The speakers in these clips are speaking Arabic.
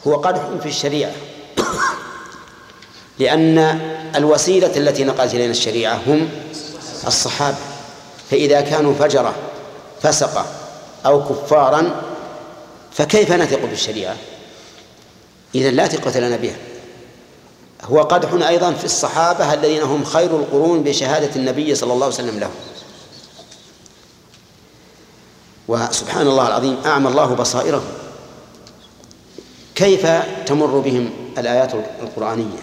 هو قدح في الشريعة، لأن الوسيلة التي نقلت إلينا الشريعة هم الصحابة، فإذا كانوا فجرة فسقة أو كفارا فكيف نثق بالشريعة؟ إذن لا ثقة لنا بها. هو قدح أيضا في الصحابة الذين هم خير القرون بشهادة النبي صلى الله عليه وسلم لهم. وسبحان الله العظيم أعمى الله بصائرهم، كيف تمر بهم الآيات القرآنية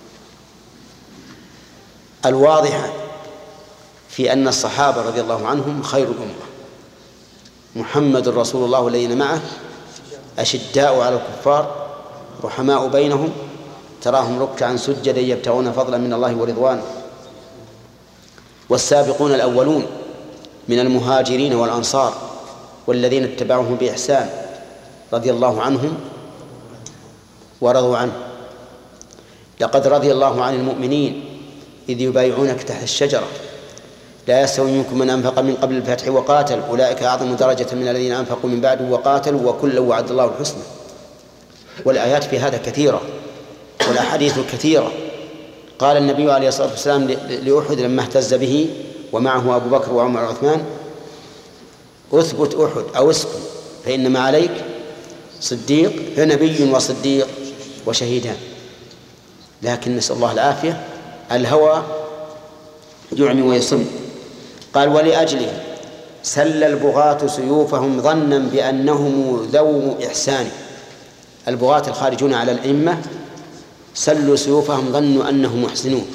الواضحة في أن الصحابة رضي الله عنهم خير الأمة. محمد رسول الله والذين معه أشداء على الكفار رحماء بينهم تراهم ركعا سجدا يبتغون فضلا من الله ورضوانه. والسابقون الأولون من المهاجرين والأنصار والذين اتبعوهم بإحسان رضي الله عنهم ورضوا عنه. لقد رضي الله عن المؤمنين إذ يبايعونك تحت الشجرة لا يستوي منكم من أنفق من قبل الفتح وقاتل أولئك أعظم درجة من الذين أنفقوا من بعد وقاتلوا وكلا وعد الله الحسنى. والآيات في هذا كثيرة والأحاديث كثيرة. قال النبي عليه الصلاة والسلام لأحد لما اهتز به ومعه أبو بكر وعمر وعثمان: أثبت أحد أو اسكن فإنما عليك صديق، فنبي وصديق وشهيدان. لكن نسأل الله العافية الهوى يعمي ويصم. قال: ولأجله سل البغاة سيوفهم ظنا بأنهم ذو إحسان. البغاة الخارجون على الأئمة سلوا سيوفهم ظنوا أنهم محسنون.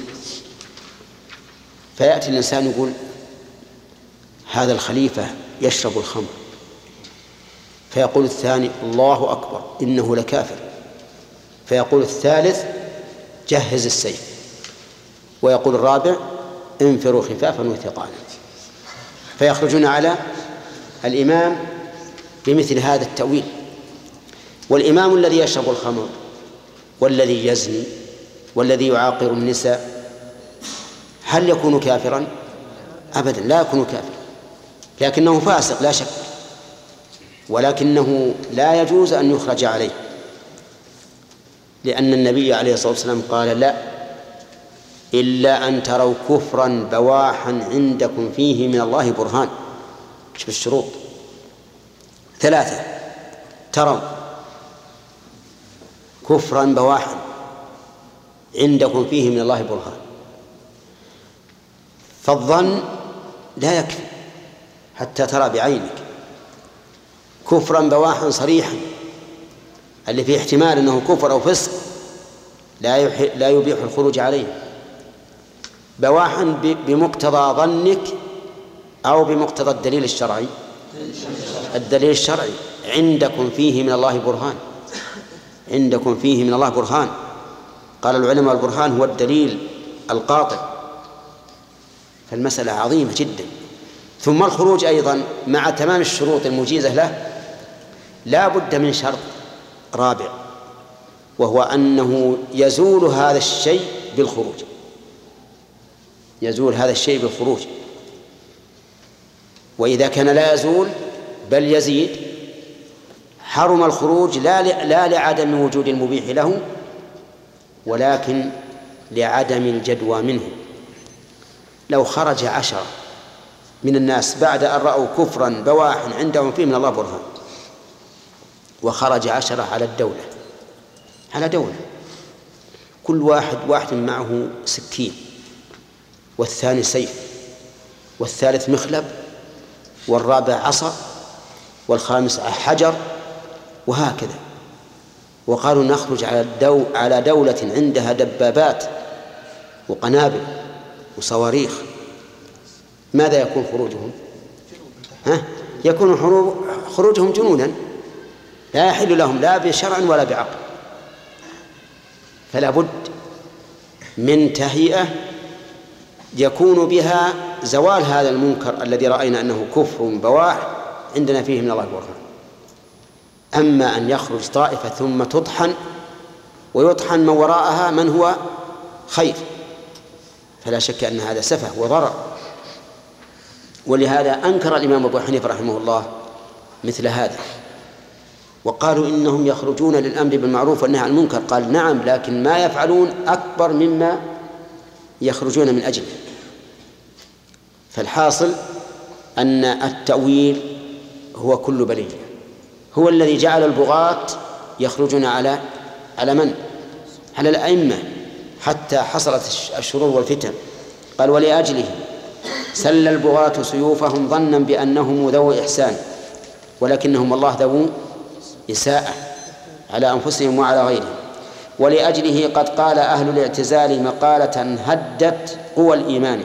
فيأتي الإنسان يقول: هذا الخليفة يشرب الخمر، فيقول الثاني: الله أكبر إنه لكافر، فيقول الثالث: جهز السيف، ويقول الرابع: انفروا خفافا وثقالا. فيخرجون على الإمام بمثل هذا التأويل. والإمام الذي يشرب الخمر والذي يزني والذي يعاقر النساء هل يكون كافرا؟ أبدا لا يكون كافرا، لكنه فاسق لا شك، ولكنه لا يجوز أن يخرج عليه، لأن النبي عليه الصلاة والسلام قال: لا إلا أن تروا كفرا بواحا عندكم فيه من الله برهان. شوف الشروط 3: تروا كفرا بواحا عندكم فيه من الله برهان. فالظن لا يكفي حتى ترى بعينك كفرا بواحا صريحا اللي فيه احتمال أنه كفر أو فسق لا يبيح الخروج عليه. بواحا بمقتضى ظنك أو بمقتضى الدليل الشرعي. الدليل الشرعي: عندكم فيه من الله برهان، عندكم فيه من الله برهان. قال العلماء: البرهان هو الدليل القاطع. فالمسألة عظيمة جدا. ثم الخروج أيضا مع تمام الشروط المجيزة له لا بد من شرط رابع، وهو أنه يزول هذا الشيء بالخروج، يزول هذا الشيء بالخروج. وإذا كان لا يزول بل يزيد حرم الخروج لا لعدم وجود المبيح له، ولكن لعدم الجدوى منه. لو خرج 10 من الناس بعد أن رأوا كفرا بواحا عندهم فيه من الله برهان، وخرج 10 على دولة كل واحد معه سكين، والثاني سيف، والثالث مخلب، والرابع عصا، والخامس حجر، وهكذا، وقالوا نخرج على دولة عندها دبابات وقنابل وصواريخ، ماذا يكون خروجهم؟ يكون خروجهم جنونا لا يحل لهم لا بشرع ولا بعقل. فلا بد من تهيئة يكون بها زوال هذا المنكر الذي رأينا أنه كفر بواح عندنا فيه من الله برهان. أما أن يخرج طائفة ثم تطحن ويطحن من وراءها من هو خير، فلا شك أن هذا سفه وضرر. ولهذا أنكر الإمام أبو حنيفة رحمه الله مثل هذا، وقالوا إنهم يخرجون للأمر بالمعروف والنهي عن المنكر. قال نعم، لكن ما يفعلون أكبر مما يخرجون من أجله. فالحاصل أن التأويل هو كل بلية، هو الذي جعل البغاة يخرجون على من؟ على الأئمة، حتى حصلت الشرور والفتن. قال ولأجله سل البغاة سيوفهم ظنا بأنهم ذو إحسان ولكنهم الله ذو إساءة على أنفسهم وعلى غيرهم. ولأجله قد قال أهل الاعتزال مقالة هدت قوى الإيمان.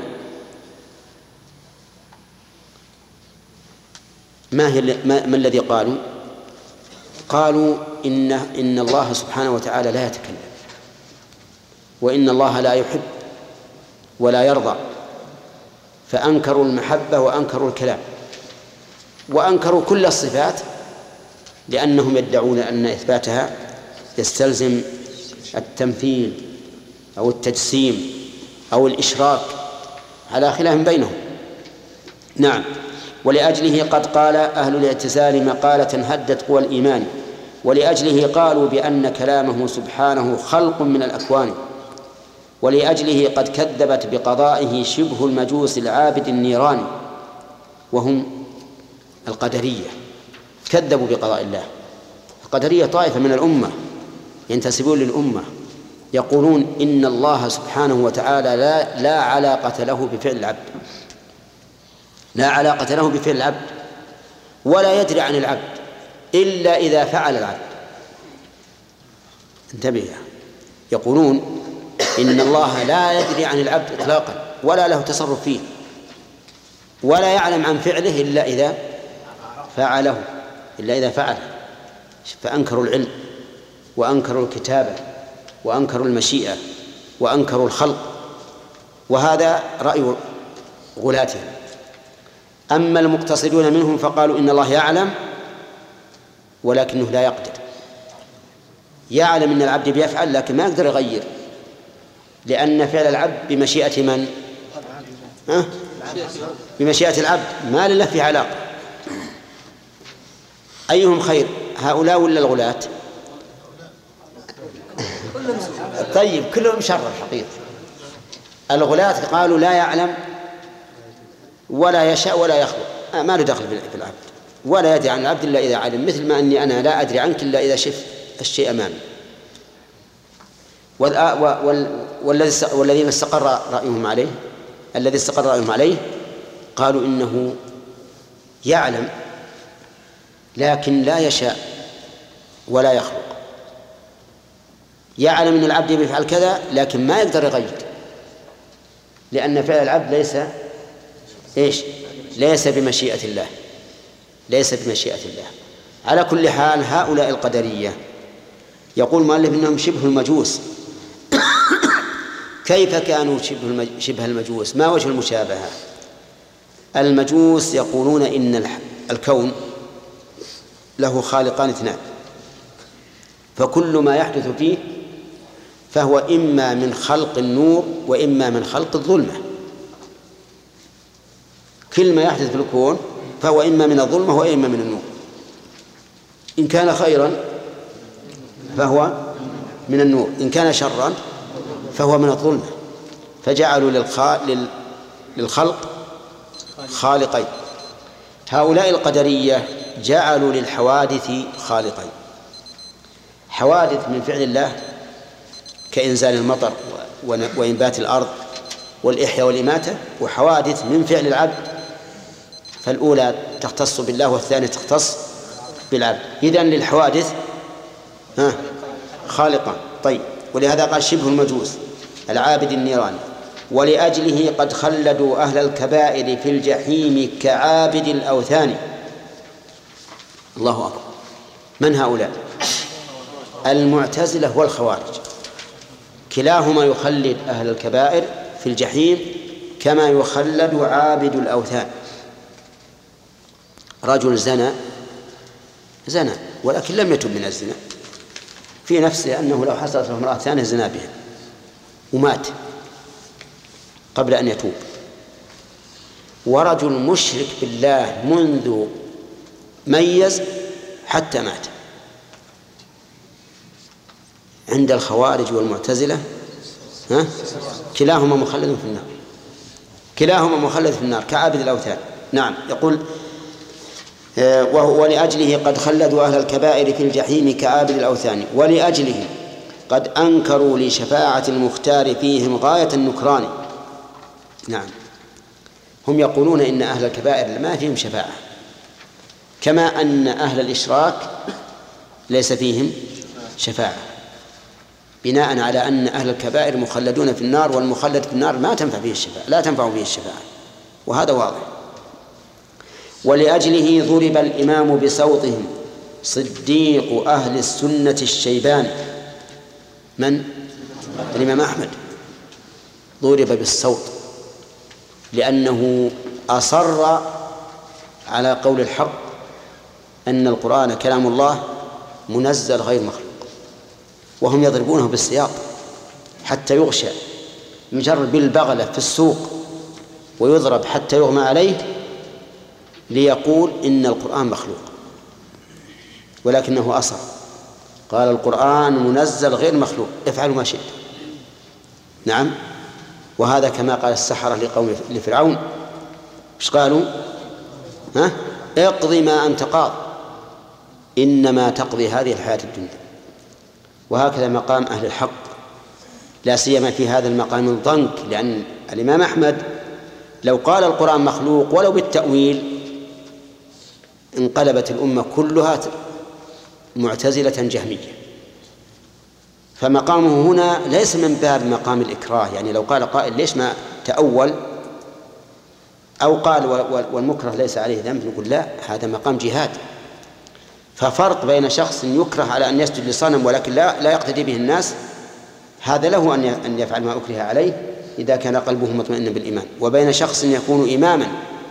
ما الذي قالوا؟ قالوا إن الله سبحانه وتعالى لا يتكلم، وإن الله لا يحب ولا يرضى، فأنكروا المحبة وأنكروا الكلام وأنكروا كل الصفات، لأنهم يدعون أن إثباتها يستلزم التمثيل أو التجسيم أو الإشراك على خلاف بينهم. نعم. ولأجله قد قال أهل الاعتزال مقالة هدت قوى الإيمان. ولأجله قالوا بأن كلامه سبحانه خلق من الأكوان. ولأجله قد كذبت بقضائه شبه المجوس العابد النيران، وهم القدرية، كذبوا بقضاء الله. القدرية طائفة من الأمة ينتسبون للأمة، يقولون إن الله سبحانه وتعالى لا علاقة له بفعل العبد، لا علاقة له بفعل العبد، ولا يدري عن العبد إلا إذا فعل العبد. انتبه، يقولون إن الله لا يدري عن العبد إطلاقا ولا له تصرف فيه، ولا يعلم عن فعله إلا إذا فعله، فأنكروا العلم وأنكروا الكتابة وأنكروا المشيئة وأنكروا الخلق، وهذا رأي غلاتهم. أما المقتصدون منهم فقالوا إن الله يعلم ولكنه لا يقدر، يعلم أن العبد بيفعل لكن ما يقدر يغير، لأن فعل العبد بمشيئة من؟ بمشيئة العبد، ما لله فيه علاقة. أيهم خير، هؤلاء ولا الغلاة؟ طيب كلهم شر الحقيقة. الغلاة قالوا لا يعلم ولا يشاء ولا يخلق، ما له دخل في العبد، ولا يدري عن العبد إلا إذا علم، مثل ما أني أنا لا أدري عنك إلا إذا شفت الشيء أمامي. والذين استقر رأيهم عليه، الذي استقر رأيهم عليه قالوا إنه يعلم لكن لا يشاء ولا يخلق، يعلم أن العبد يفعل كذا لكن ما يقدر يغير، لأن فعل العبد ليس بمشيئة الله، ليس بمشيئة الله. على كل حال هؤلاء القدرية يقول المؤلف إنهم شبه المجوس. كيف كانوا شبه المجوس؟ ما وجه المشابهة؟ المجوس يقولون إن الكون له خالقان اثنان، فكل ما يحدث فيه فهو إما من خلق النور وإما من خلق الظلمة. كل ما يحدث في الكون فهو إما من الظلمة وإما من النور. إن كان خيرا فهو من النور، إن كان شرا فهو من الظلمة. فجعلوا للخلق خالقين. هؤلاء القدرية جعلوا للحوادث خالقين، حوادث من فعل الله كإنزال المطر وإنبات الأرض والإحياء والإماتة، وحوادث من فعل العبد، فالأولى تختص بالله والثانية تختص بالعبد. إذن للحوادث خالقا. طيب، ولهذا قال شبه المجوس العابد النيراني. ولأجله قد خلدوا أهل الكبائر في الجحيم كعابد الأوثان. الله أكبر. من هؤلاء؟ المعتزلة والخوارج، كلاهما يخلد أهل الكبائر في الجحيم كما يخلد عابد الأوثان. رجل زنى ولكن لم يتب من الزنا في نفسه، أنه لو حصلت له امرأة ثانية زنا بها ومات قبل أن يتوب. ورجل مشرك بالله منذ ميز حتى مات عند الخوارج والمعتزلة كلاهما مخلد في النار، كلاهما مخلد في النار كعابد الأوثان. نعم. يقول ولأجله قد خلدوا أهل الكبائر في الجحيم كعابد الأوثان، ولأجله قد أنكروا لشفاعة المختار فيهم غاية النكران. نعم، هم يقولون إن أهل الكبائر ما فيهم شفاعة، كما أن أهل الإشراك ليس فيهم شفاعة، بناء على أن أهل الكبائر مخلدون في النار، والمخلد في النار ما تنفع فيه الشفاعة، لا تنفع فيه الشفاعة، وهذا واضح. ولأجله ضرب الإمام بصوتهم صديق أهل السنة الشيباني. من؟ الإمام أحمد ضرب بالصوت لأنه أصر على قول الحق أن القرآن كلام الله منزل غير مخلوق، وهم يضربونه بالسياط حتى يغشى، يجر بالبغلة في السوق ويضرب حتى يغمى عليه ليقول إن القرآن مخلوق، ولكنه أصر قال القرآن منزل غير مخلوق، افعلوا ما شئت. نعم. وهذا كما قال السحرة لقوم لفرعون، ايش قالوا؟ اقضي ما أنت قاض إنما تقضي هذه الحياة الدنيا. وهكذا مقام أهل الحق، لا سيما في هذا المقام الضنك، لأن الإمام أحمد لو قال القرآن مخلوق ولو بالتأويل انقلبت الأمة كلها معتزلة جهمية، فمقامه هنا ليس من باب مقام الإكراه، يعني لو قال قائل ليش ما تأول أو قال والمكره ليس عليه ذنب، نقول لا، هذا مقام جهاد. ففرق بين شخص يكره على أن يسجد لصنم ولكن لا يقتدي به الناس، هذا له أن يفعل ما أكره عليه إذا كان قلبه مطمئنا بالإيمان، وبين شخص يكون إماما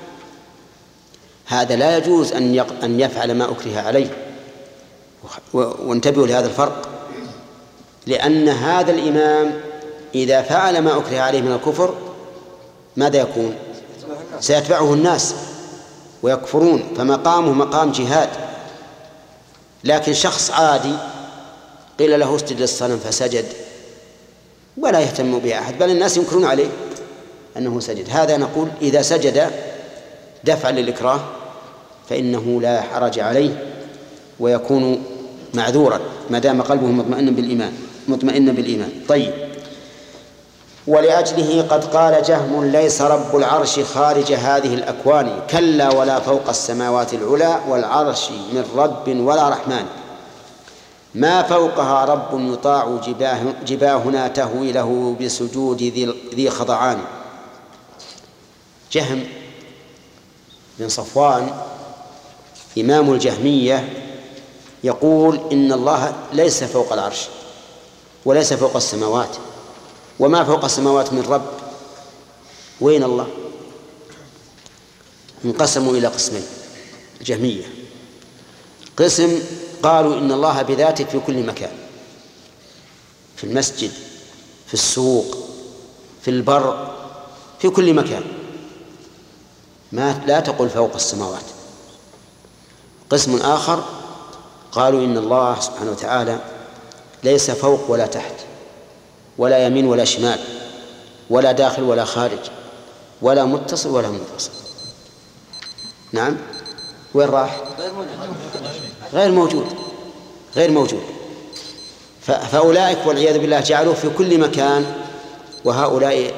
هذا لا يجوز أن يفعل ما أكره عليه. وانتبهوا لهذا الفرق، لأن هذا الإمام إذا فعل ما أكره عليه من الكفر ماذا يكون؟ سيتبعه الناس ويكفرون، فمقامه مقام جهاد. لكن شخص عادي قيل له اسجد للصنم فسجد ولا يهتم به أحد، بل الناس ينكرون عليه أنه سجد، هذا نقول إذا سجد دفعا للإكراه فإنه لا حرج عليه ويكون معذورا ما دام قلبه مطمئنا بالإيمان. طيب. ولأجله قد قال جهم ليس رب العرش خارج هذه الأكوان، كلا ولا فوق السماوات العلى والعرش من رب ولا رحمن، ما فوقها رب يطاع جباهنا تهوي له بسجود ذي خضعان. جهم بن صفوان إمام الجهمية يقول إن الله ليس فوق العرش وليس فوق السماوات، وما فوق السماوات من رب. وين الله؟ انقسموا إلى قسمين الجهمية. قسم قالوا إن الله بذاته في كل مكان، في المسجد، في السوق، في البر، في كل مكان، لا تقل فوق السماوات. قسم آخر قالوا إن الله سبحانه وتعالى ليس فوق ولا تحت ولا يمين ولا شمال ولا داخل ولا خارج ولا متصل ولا منفصل. نعم. وين راح؟ غير موجود. فأولئك والعياذ بالله جعلوه في كل مكان، وهؤلاء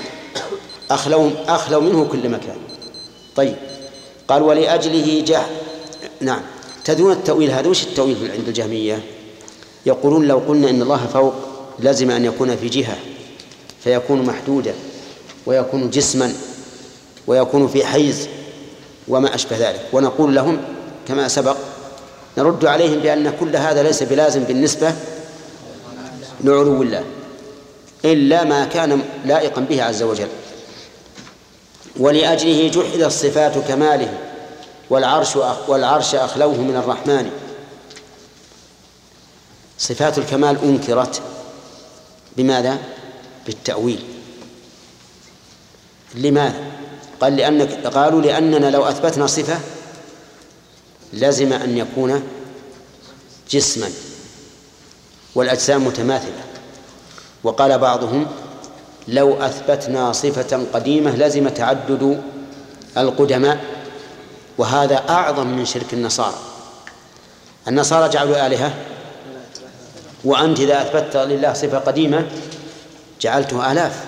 أخلوا منه كل مكان. طيب. قال ولأجله نعم. تدون التأويل هذا، وش التأويل عند الجهمية؟ يقولون لو قلنا إن الله فوق لازم أن يكون في جهة فيكون محدودا ويكون جسما ويكون في حيز وما أشبه ذلك، ونقول لهم كما سبق نرد عليهم بأن كل هذا ليس بلازم بالنسبة لعلو الله إلا ما كان لائقا به عز وجل. ولأجله جحدت صفات كماله والعرش أخلوه من الرحمن. صفات الكمال أنكرت بماذا؟ بالتأويل. لماذا؟ قالوا لأننا لو أثبتنا صفة لازم أن يكون جسما والأجسام متماثلة. وقال بعضهم لو أثبتنا صفة قديمة لزم تعدد القدماء، وهذا أعظم من شرك النصارى. النصارى جعلوا آلهة، وأنت إذا أثبتت لله صفة قديمة جعلته آلاف.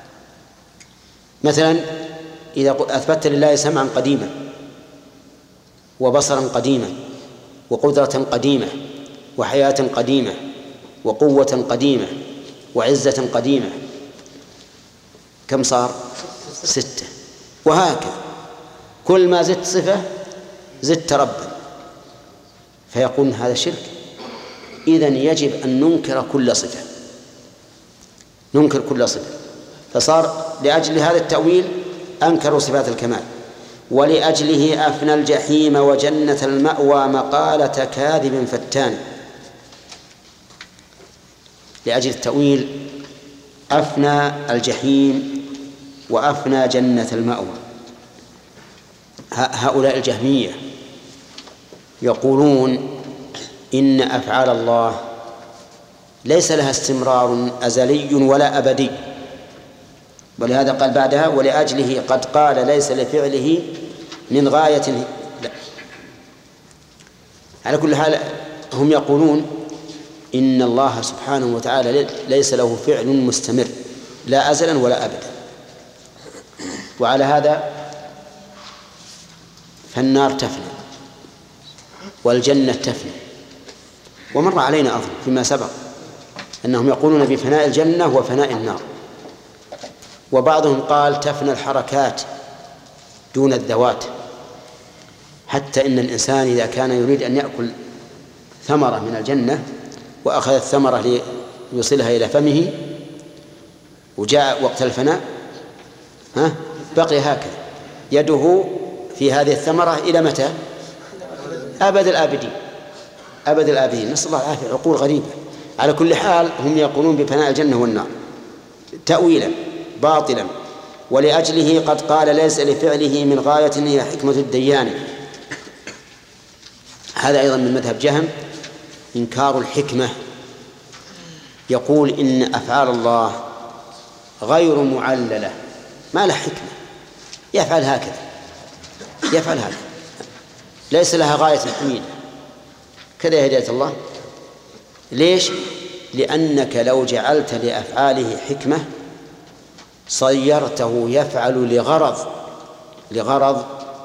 مثلا إذا أثبتت لله سمعا قديما وبصرا قديما وقدرة قديمة وحياة قديمة وقوة قديمة وعزة قديمة، كم صار؟ 6. وهكذا كل ما زدت صفة زدت ربا، فيقول هذا شرك. إذن يجب أن ننكر كل صفة، ننكر كل صفة. فصار لأجل هذا التأويل أنكروا صفات الكمال، ولأجله أفنى الجحيم وجنة المأوى مقالة كاذب فتان. لأجل التأويل أفنى الجحيم وأفنى جنة المأوى. هؤلاء الجهمية يقولون إن أفعال الله ليس لها استمرار أزلي ولا أبدي، ولهذا قال بعدها ولأجله قد قال ليس لفعله من غاية. لا. على كل حال هم يقولون إن الله سبحانه وتعالى ليس له فعل مستمر لا أزلا ولا أبدا. وعلى هذا فالنار تفنى والجنة تفنى. ومر علينا أظن فيما سبق أنهم يقولون بفناء الجنة وفناء النار. وبعضهم قال تفنى الحركات دون الذوات، حتى إن الإنسان إذا كان يريد أن يأكل ثمرة من الجنة وأخذ الثمرة ليوصلها إلى فمه وجاء وقت الفناء بقي هكذا يده في هذه الثمرة إلى متى؟ أبد الآبدين، أبد الآبدين. نسأل الله العافية. عقول غريبة. على كل حال هم يقولون بفناء الجنة والنار تأويلا باطلا. ولأجله قد قال ليس لفعله من غاية هي حكمة الديان. هذا أيضا من مذهب جهم، إنكار الحكمة. يقول إن أفعال الله غير معللة، ما له حكمة، يفعل هكذا يفعل هكذا، ليس لها غاية حميدة. كذا هداية الله. ليش؟ لأنك لو جعلت لأفعاله حكمة صيرته يفعل لغرض،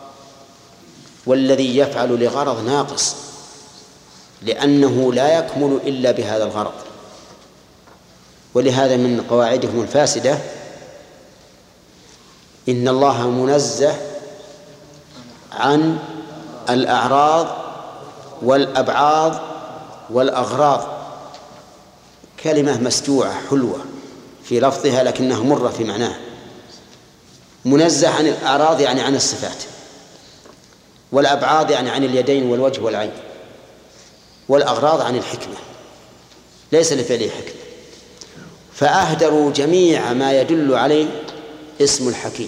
والذي يفعل لغرض ناقص، لأنه لا يكمل إلا بهذا الغرض. ولهذا من قواعدهم الفاسدة إن الله منزه عن الأعراض والأبعاض والأغراض. كلمة مسجوعة حلوة في لفظها لكنها مرة في معناها. منزه عن الأعراض يعني عن الصفات، والأبعاض يعني عن اليدين والوجه والعين، والأغراض عن الحكمة، ليس لفعله حكمة. فأهدروا جميع ما يدل عليه اسم الحكيم،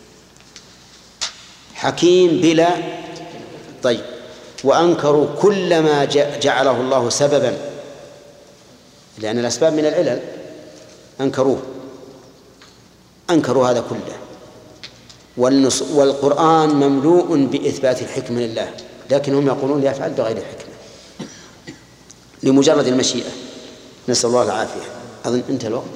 حكيم بلا طيب. وأنكروا كل ما جعله الله سببا، لأن الأسباب من العلل، أنكروا هذا كله. والقرآن مملوء بإثبات الحكمة لله، لكنهم يقولون يفعل بغير الحكمة لمجرد المشيئة. نسأل الله العافية. أظن انتهى الوقت.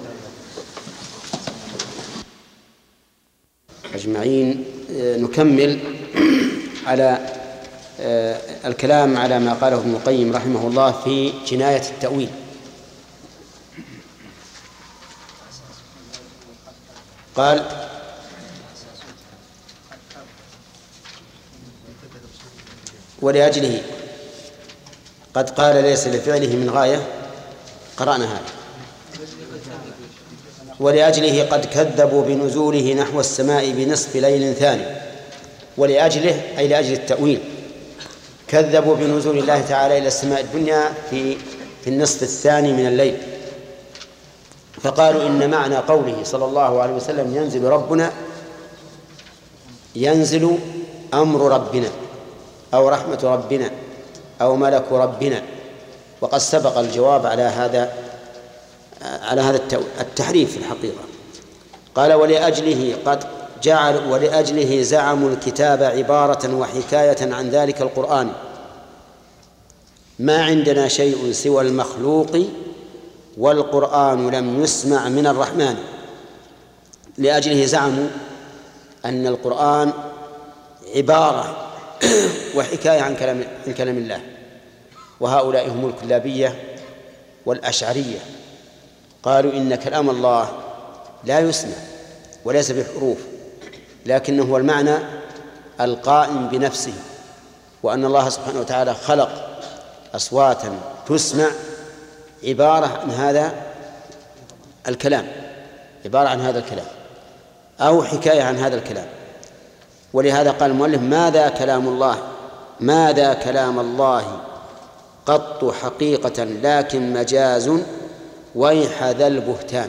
أجمعين نكمل على الكلام على ما قاله ابن القيم رحمه الله في جناية التأويل. قال ولأجله قد قال ليس لفعله من غاية، قرأنا هذا. ولأجله قد كذبوا بنزوله نحو السماء بنصف ليل ثاني. ولأجله أي لأجل التأويل كذبوا بنزول الله تعالى إلى السماء الدنيا في النصف الثاني من الليل، فقالوا إن معنى قوله صلى الله عليه وسلم ينزل ربنا، ينزل أمر ربنا أو رحمة ربنا أو ملك ربنا وقد سبق الجواب على هذا التحريف في الحقيقة. قال ولأجله زعموا الكتاب عبارة وحكاية عن ذلك القرآن، ما عندنا شيء سوى المخلوق والقرآن لم يسمع من الرحمن. لأجله زعموا أن القرآن عبارة وحكاية عن كلام الله، وهؤلاء هم الكلابية والأشعرية. قالوا إن كلام الله لا يسمع وليس بحروف، لكنه هو المعنى القائم بنفسه، وأن الله سبحانه وتعالى خلق أصواتا تسمع عبارة عن هذا الكلام، أو حكاية عن هذا الكلام. ولهذا قال المؤلف: ماذا كلام الله قط حقيقة لكن مجاز ويح ذا البهتان.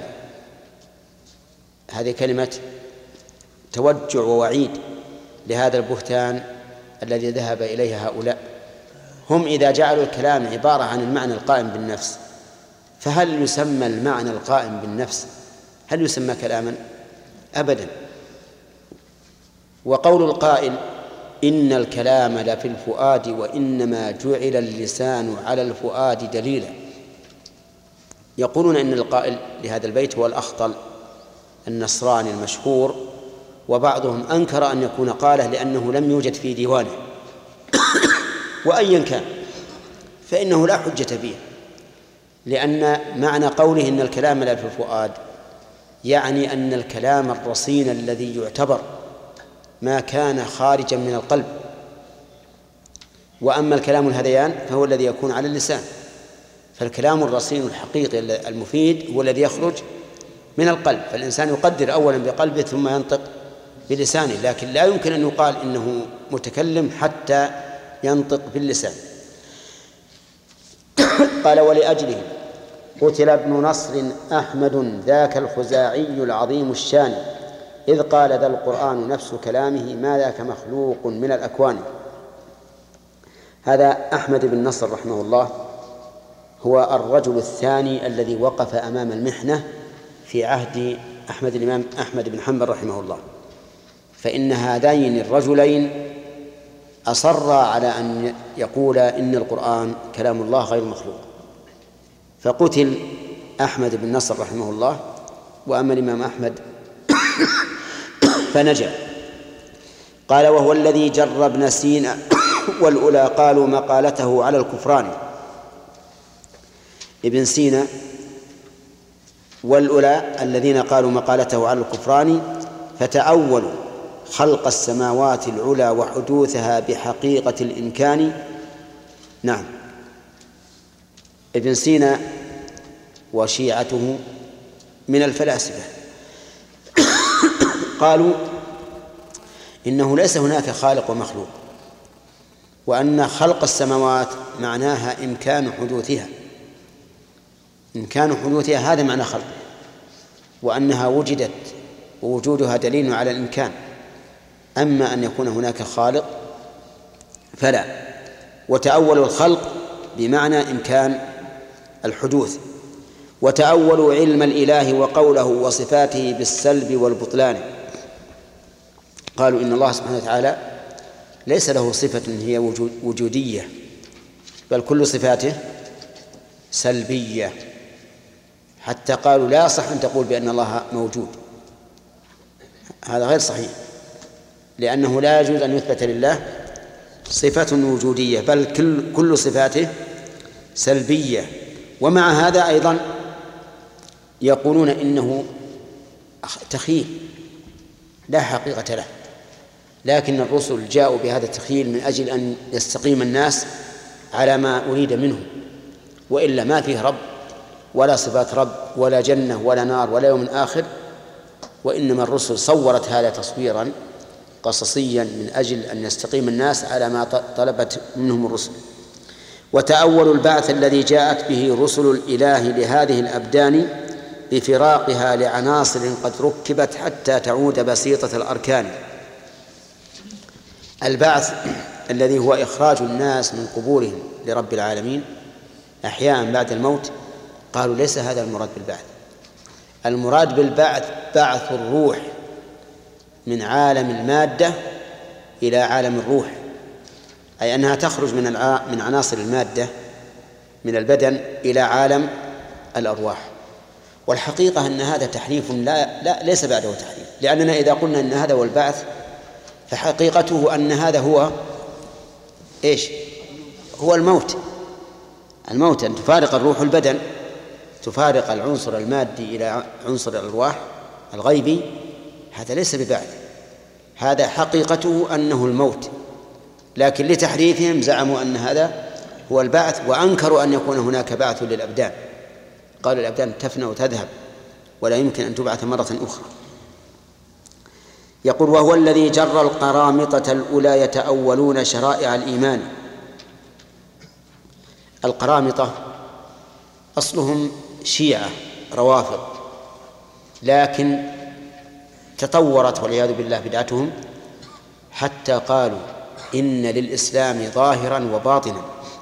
هذه كلمة توجع ووعيد لهذا البهتان الذي ذهب إليه هؤلاء. هم إذا جعلوا الكلام عبارة عن المعنى القائم بالنفس، فهل يسمى المعنى القائم بالنفس هل يسمى كلاما؟ أبدا. وقول القائل إن الكلام لفي الفؤاد وإنما جعل اللسان على الفؤاد دليلا، يقولون إن القائل لهذا البيت هو الأخطل النصراني المشهور، وبعضهم أنكر أن يكون قاله لأنه لم يوجد في ديوانه. وأيا كان فإنه لا حجة فيه، لأن معنى قوله إن الكلام لا في الفؤاد يعني أن الكلام الرصين الذي يعتبر ما كان خارجا من القلب، وأما الكلام الهذيان فهو الذي يكون على اللسان. فالكلام الرصين الحقيقي المفيد هو الذي يخرج من القلب، فالإنسان يقدر أولا بقلبه ثم ينطق بلسانه، لكن لا يمكن أن يقال إنه متكلم حتى ينطق باللسان. قال ولأجله قتل ابن نصر أحمد ذاك الخزاعي العظيم الشان، إذ قال ذا القرآن نفس كلامه ما ذاك مخلوق من الأكوان. هذا أحمد بن نصر رحمه الله هو الرجل الثاني الذي وقف أمام المحنة في عهد الإمام أحمد بن حنبل رحمه الله، فإن هذين الرجلين أصرا على أن يقول إن القرآن كلام الله غير مخلوق، فقتل أحمد بن نصر رحمه الله، وأما الإمام أحمد فنجا. قال وهو الذي جر ابن سينا والأولى قالوا مقالته على الكفران. ابن سينا والأولى الذين قالوا مقالته على الكفران فتأولوا خلق السماوات العلى وحدوثها بحقيقة الإمكان. نعم، ابن سينا وشيعته من الفلاسفة قالوا إنه ليس هناك خالق ومخلوق، وأن خلق السماوات معناها إمكان حدوثها، هذا معنى خلقه، وأنها وجدت ووجودها دليل على الإمكان. أما أن يكون هناك خالق فلا. وتأولوا الخلق بمعنى إمكان الحدوث، وتأولوا علم الإله وقوله وصفاته بالسلب والبطلان. قالوا إن الله سبحانه وتعالى ليس له صفة هي وجودية، بل كل صفاته سلبية، حتى قالوا لا يصح أن تقول بأن الله موجود، هذا غير صحيح، لأنه لا يجوز أن يثبت لله صفة وجودية، بل كل صفاته سلبية. ومع هذا أيضا يقولون إنه تخيل لا حقيقة له، لكن الرسل جاءوا بهذا التخيل من أجل أن يستقيم الناس على ما أريد منهم، وإلا ما فيه رب ولا صفات رب ولا جنة ولا نار ولا يوم آخر، وإنما الرسل صورت هذا تصويرا قصصيا من أجل أن يستقيم الناس على ما طلبت منهم الرسل. وتأولوا البعث الذي جاءت به رسل الإله لهذه الأبدان بفراقها لعناصر قد ركبت حتى تعود بسيطة الأركان. البعث الذي هو إخراج الناس من قبورهم لرب العالمين، أحياء بعد الموت، قالوا ليس هذا المراد بالبعث. المراد بالبعث بعث الروح من عالم المادة إلى عالم الروح، أي أنها تخرج من عناصر المادة من البدن إلى عالم الأرواح. والحقيقة أن هذا تحريف لا ليس بعده تحريف، لأننا إذا قلنا أن هذا هو البعث فحقيقته أن هذا هو إيش؟ هو الموت. الموت أن تفارق الروح البدن، تفارق العنصر المادي إلى عنصر الأرواح الغيبي، هذا ليس ببعث، هذا حقيقته أنه الموت. لكن لتحريفهم زعموا أن هذا هو البعث، وأنكروا أن يكون هناك بعث للأبدان، قالوا الأبدان تفنى وتذهب ولا يمكن أن تبعث مرة أخرى. يقول: وهو الذي جر القرامطة الأولى يتأولون شرائع الإيمان. القرامطة أصلهم شيعة روافض، لكن تطورت والعياذ بالله بدعتهم حتى قالوا إن للإسلام ظاهرا وباطنا.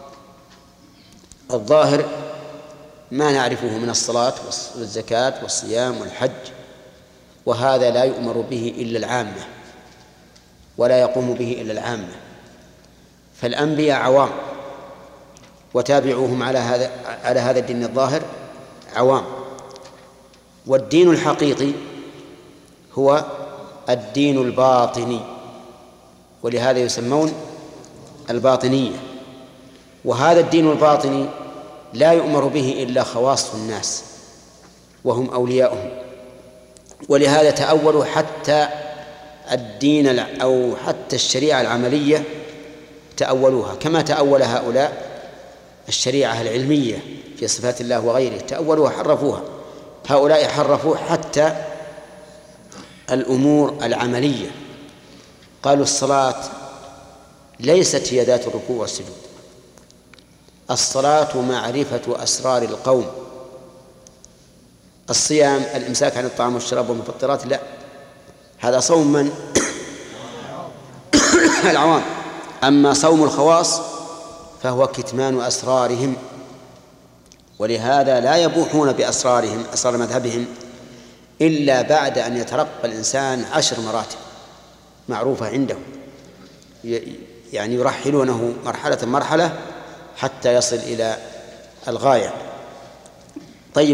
الظاهر ما نعرفه من الصلاة والزكاة والصيام والحج، وهذا لا يؤمر به إلا العامة ولا يقوم به إلا العامة، فالأنبياء عوام وتابعوهم على هذا الدين الظاهر عوام. والدين الحقيقي هو الدين الباطني، ولهذا يسمون الباطنية. وهذا الدين الباطني لا يؤمر به إلا خواص الناس وهم أولياؤهم، ولهذا تأولوا حتى الدين أو حتى الشريعة العملية تأولوها، كما تأول هؤلاء الشريعة العلمية في صفات الله وغيره، تأولوها حرفوها. هؤلاء حرفوا حتى الأمور العملية، قالوا الصلاة ليست هي ذات الركوع والسجود، الصلاة معرفة أسرار القوم. الصيام الإمساك عن الطعام والشراب والمفطرات، لا، هذا صوم من؟ العوام. أما صوم الخواص فهو كتمان أسرارهم، ولهذا لا يبوحون بأسرارهم أسرار مذهبهم إلا بعد أن يترقى الإنسان 10 مراتب معروفة عندهم، يعني يرحلونه مرحلة حتى يصل إلى الغاية. طيب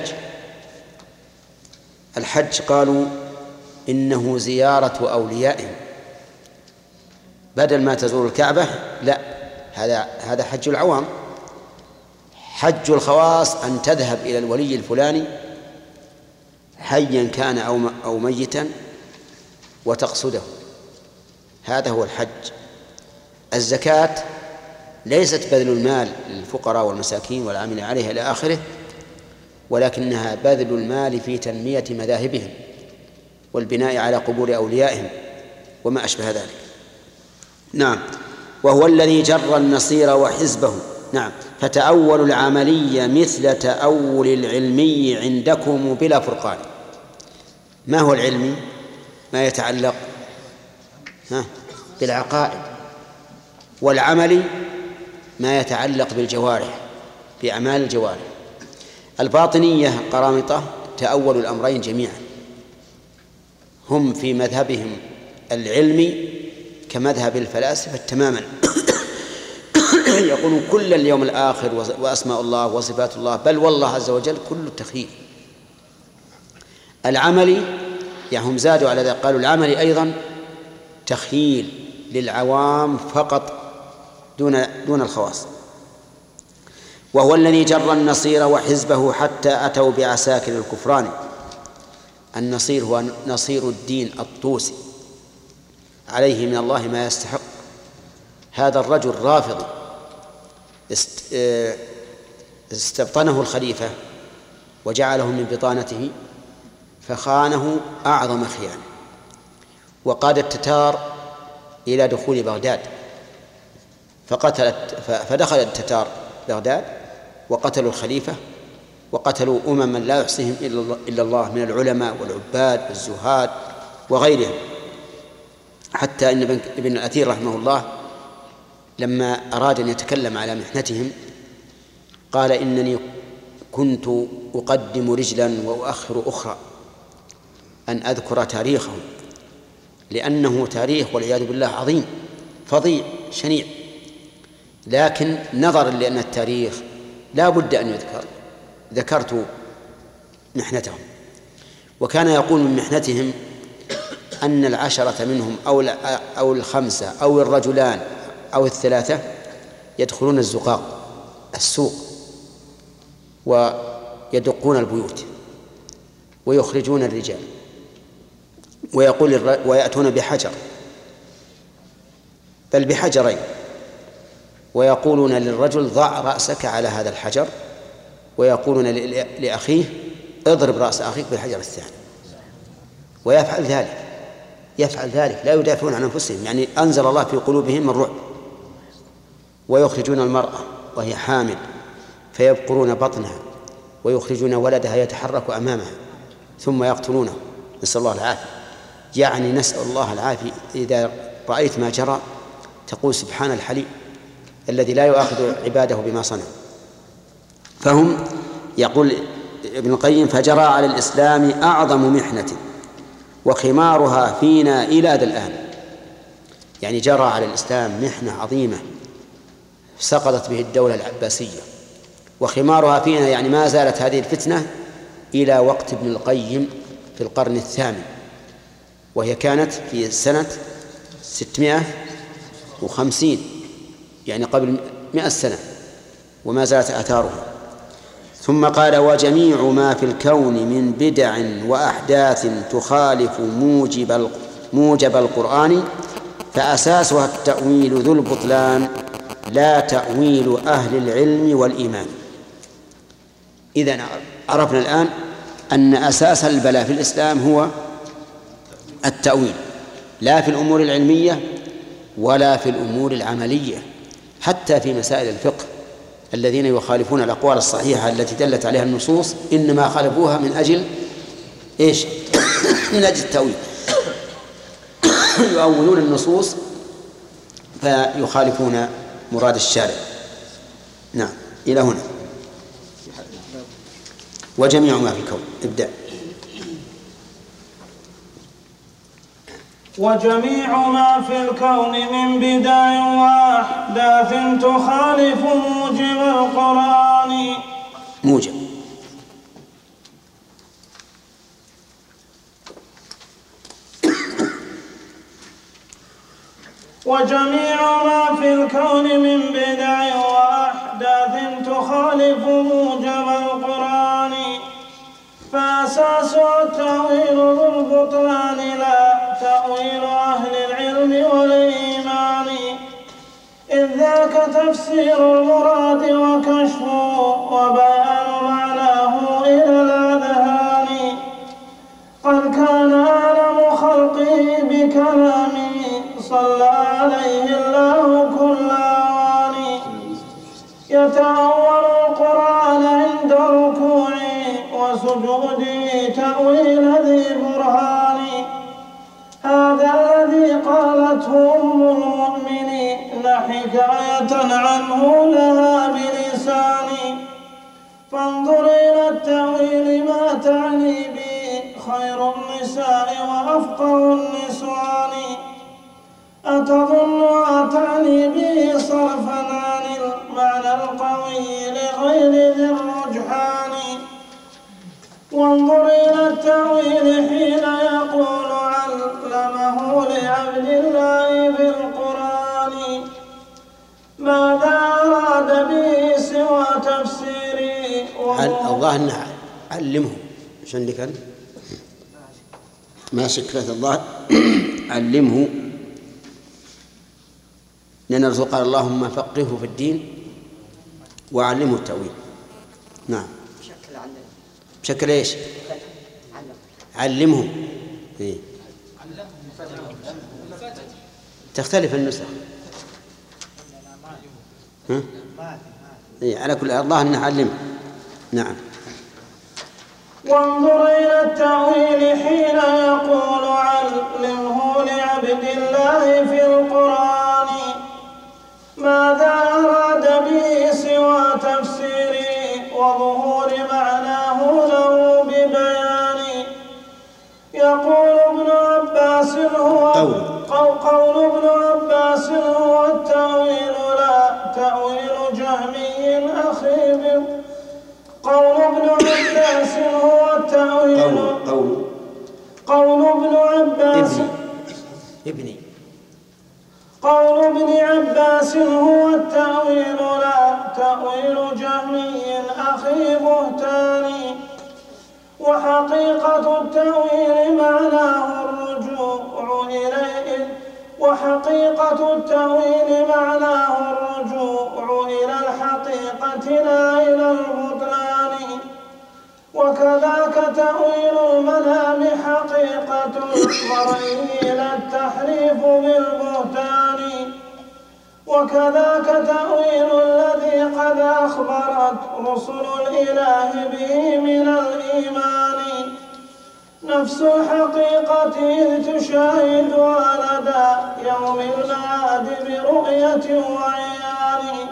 الحج قالوا إنه زيارة أوليائهم، بدل ما تزور الكعبة، لا، هذا حج العوام. حج الخواص أن تذهب إلى الولي الفلاني حيا كان أو ميتا وتقصده، هذا هو الحج. الزكاة ليست بذل المال للفقراء والمساكين والعاملين عليها إلى آخره، ولكنها بذل المال في تنمية مذاهبهم والبناء على قبور أوليائهم وما أشبه ذلك. نعم. وهو الذي جر النصير وحزبه. نعم. فتأول العملية مثل تأول العلمي عندكم بلا فرقان. ما هو العلمي؟ ما يتعلق بالعقائد، والعملي ما يتعلق بالجوارح، بأعمال الجوارح. الباطنية قرامطة تأولوا الأمرين جميعا، هم في مذهبهم العلمي كمذهب الفلاسفة تماما. يقولون كل اليوم الآخر وأسماء الله وصفات الله، بل والله عز وجل كل التخيل. العملي يعني هم زادوا على ذلك، قالوا العملي أيضا تخيل للعوام فقط دون الخواص. وهو الذي جر النصير وحزبه حتى أتوا بعساكر الكفران. النصير هو نصير الدين الطوسي، عليه من الله ما يستحق. هذا الرجل رافضي استبطنه الخليفة وجعله من بطانته، فخانه أعظم خيانة، وقاد التتار إلى دخول بغداد، فدخل التتار بغداد وقتلوا الخليفة، وقتلوا أمما لا يحصيهم إلا الله من العلماء والعباد والزهاد وغيرهم، حتى إن ابن الأثير رحمه الله لما أراد أن يتكلم على محنتهم قال إنني كنت أقدم رجلا وأؤخر أخرى أن أذكر تاريخهم، لأنه تاريخ والعياذ بالله عظيم فظيع شنيع، لكن نظرا لأن التاريخ لا بد أن يذكر ذكرت محنتهم. وكان يقول من محنتهم أن 10 منهم أو 5 أو الرجلان أو 3 يدخلون الزقاق السوق ويدقون البيوت ويخرجون الرجال، ويأتون بحجر بل بحجرين، ويقولون للرجل ضع رأسك على هذا الحجر، ويقولون لأخيه اضرب رأس أخيك بالحجر الثاني، يفعل ذلك لا يدافعون عن أنفسهم، يعني أنزل الله في قلوبهم الرعب. ويخرجون المرأة وهي حامل فيبقرون بطنها ويخرجون ولدها يتحرك أمامها ثم يقتلونه، نسأل الله العافية. يعني نسأل الله العافية. إذا رأيت ما جرى تقول سبحان الحليم الذي لا يؤاخذ عباده بما صنع. فهم يقول ابن القيم فجرى على الإسلام أعظم محنة وخمارها فينا إلى ذا الآن، يعني جرى على الإسلام محنة عظيمة سقطت به الدولة العباسية، وخمارها فينا يعني ما زالت هذه الفتنة إلى وقت ابن القيم في القرن 8، وهي كانت في سنة 650، يعني قبل 100 سنة، وما زالت آثارها. ثم قال وجميع ما في الكون من بدع وأحداث تخالف موجب القرآن فأساسها التأويل ذو البطلان لا تأويل أهل العلم والإيمان. إذن عرفنا الآن أن أساس البلاء في الإسلام هو التأويل، لا في الأمور العلمية ولا في الأمور العملية، حتى في مسائل الفقه الذين يخالفون الأقوال الصحيحة التي دلت عليها النصوص إنما خالفوها من أجل إيش؟ من أجل التأويل. يؤولون النصوص فيخالفون مراد الشارع. نعم، إلى هنا. وجميع ما في الكون. ابدأ. وجميع ما في الكون من بدع وأحداث تخالف موجب القرآن. موجب. وجميع ما في الكون من بدع وأحداث تخالف موجب القرآن فأساسها التأويل ذو البطلان لا تأويل أهل العلم والإيمان إذ ذاك تفسير المراد وكشفه وبيان معناه إلى الأذهان قد كان أعلم خلقه بكلامه صلى عليه الله كل آوان يتأول القرآن عند ركوعه وسجوده تأويل ذي برهان هذا الذي قالته أم المؤمنين حكاية عنه لها بلسان فانظر إلى التأويل ما تعني به خير النساء وأفقه النسوان أتظن أتعني به صرفا عن المعنى القوي لغير ذي الرجحان وانظر إلى التأويل حين يقول علمه لعبد الله بالقرآن ماذا أراد به سوى تفسيري الله أنه علمه عشان اللي كان ما شكلت الله علمه، لأن الرسول قال اللهم فقهه في الدين وعلمه التأويل. نعم. بشكل ايش؟ علمه. إيه؟ تختلف النسخ. إيه؟ على كل الله أن علمه. نعم. وانظر إلى التأويل حين يقول علمه لعبد الله في القرآن ماذا أراد به سوى تفسيري تأويل جهمي أخيب. قول ابن عباس هو التأويل. قول ابن عباس قول ابن عباس هو التأويل لا تأويل جهمي أخي بهتان. وحقيقة التأويل معناه الرجوع إلى الحقيقة لا إلى البطلان. وكذاك تأويل المنام حقيقة المرء إلى التحريف بالبهتان. وكذاك تأويل الذي قد أخبرت رسل الإله به من الإيمان. نفس الحقيقة إذ تشاهدها لدى يوم المعاد برؤية وعيان.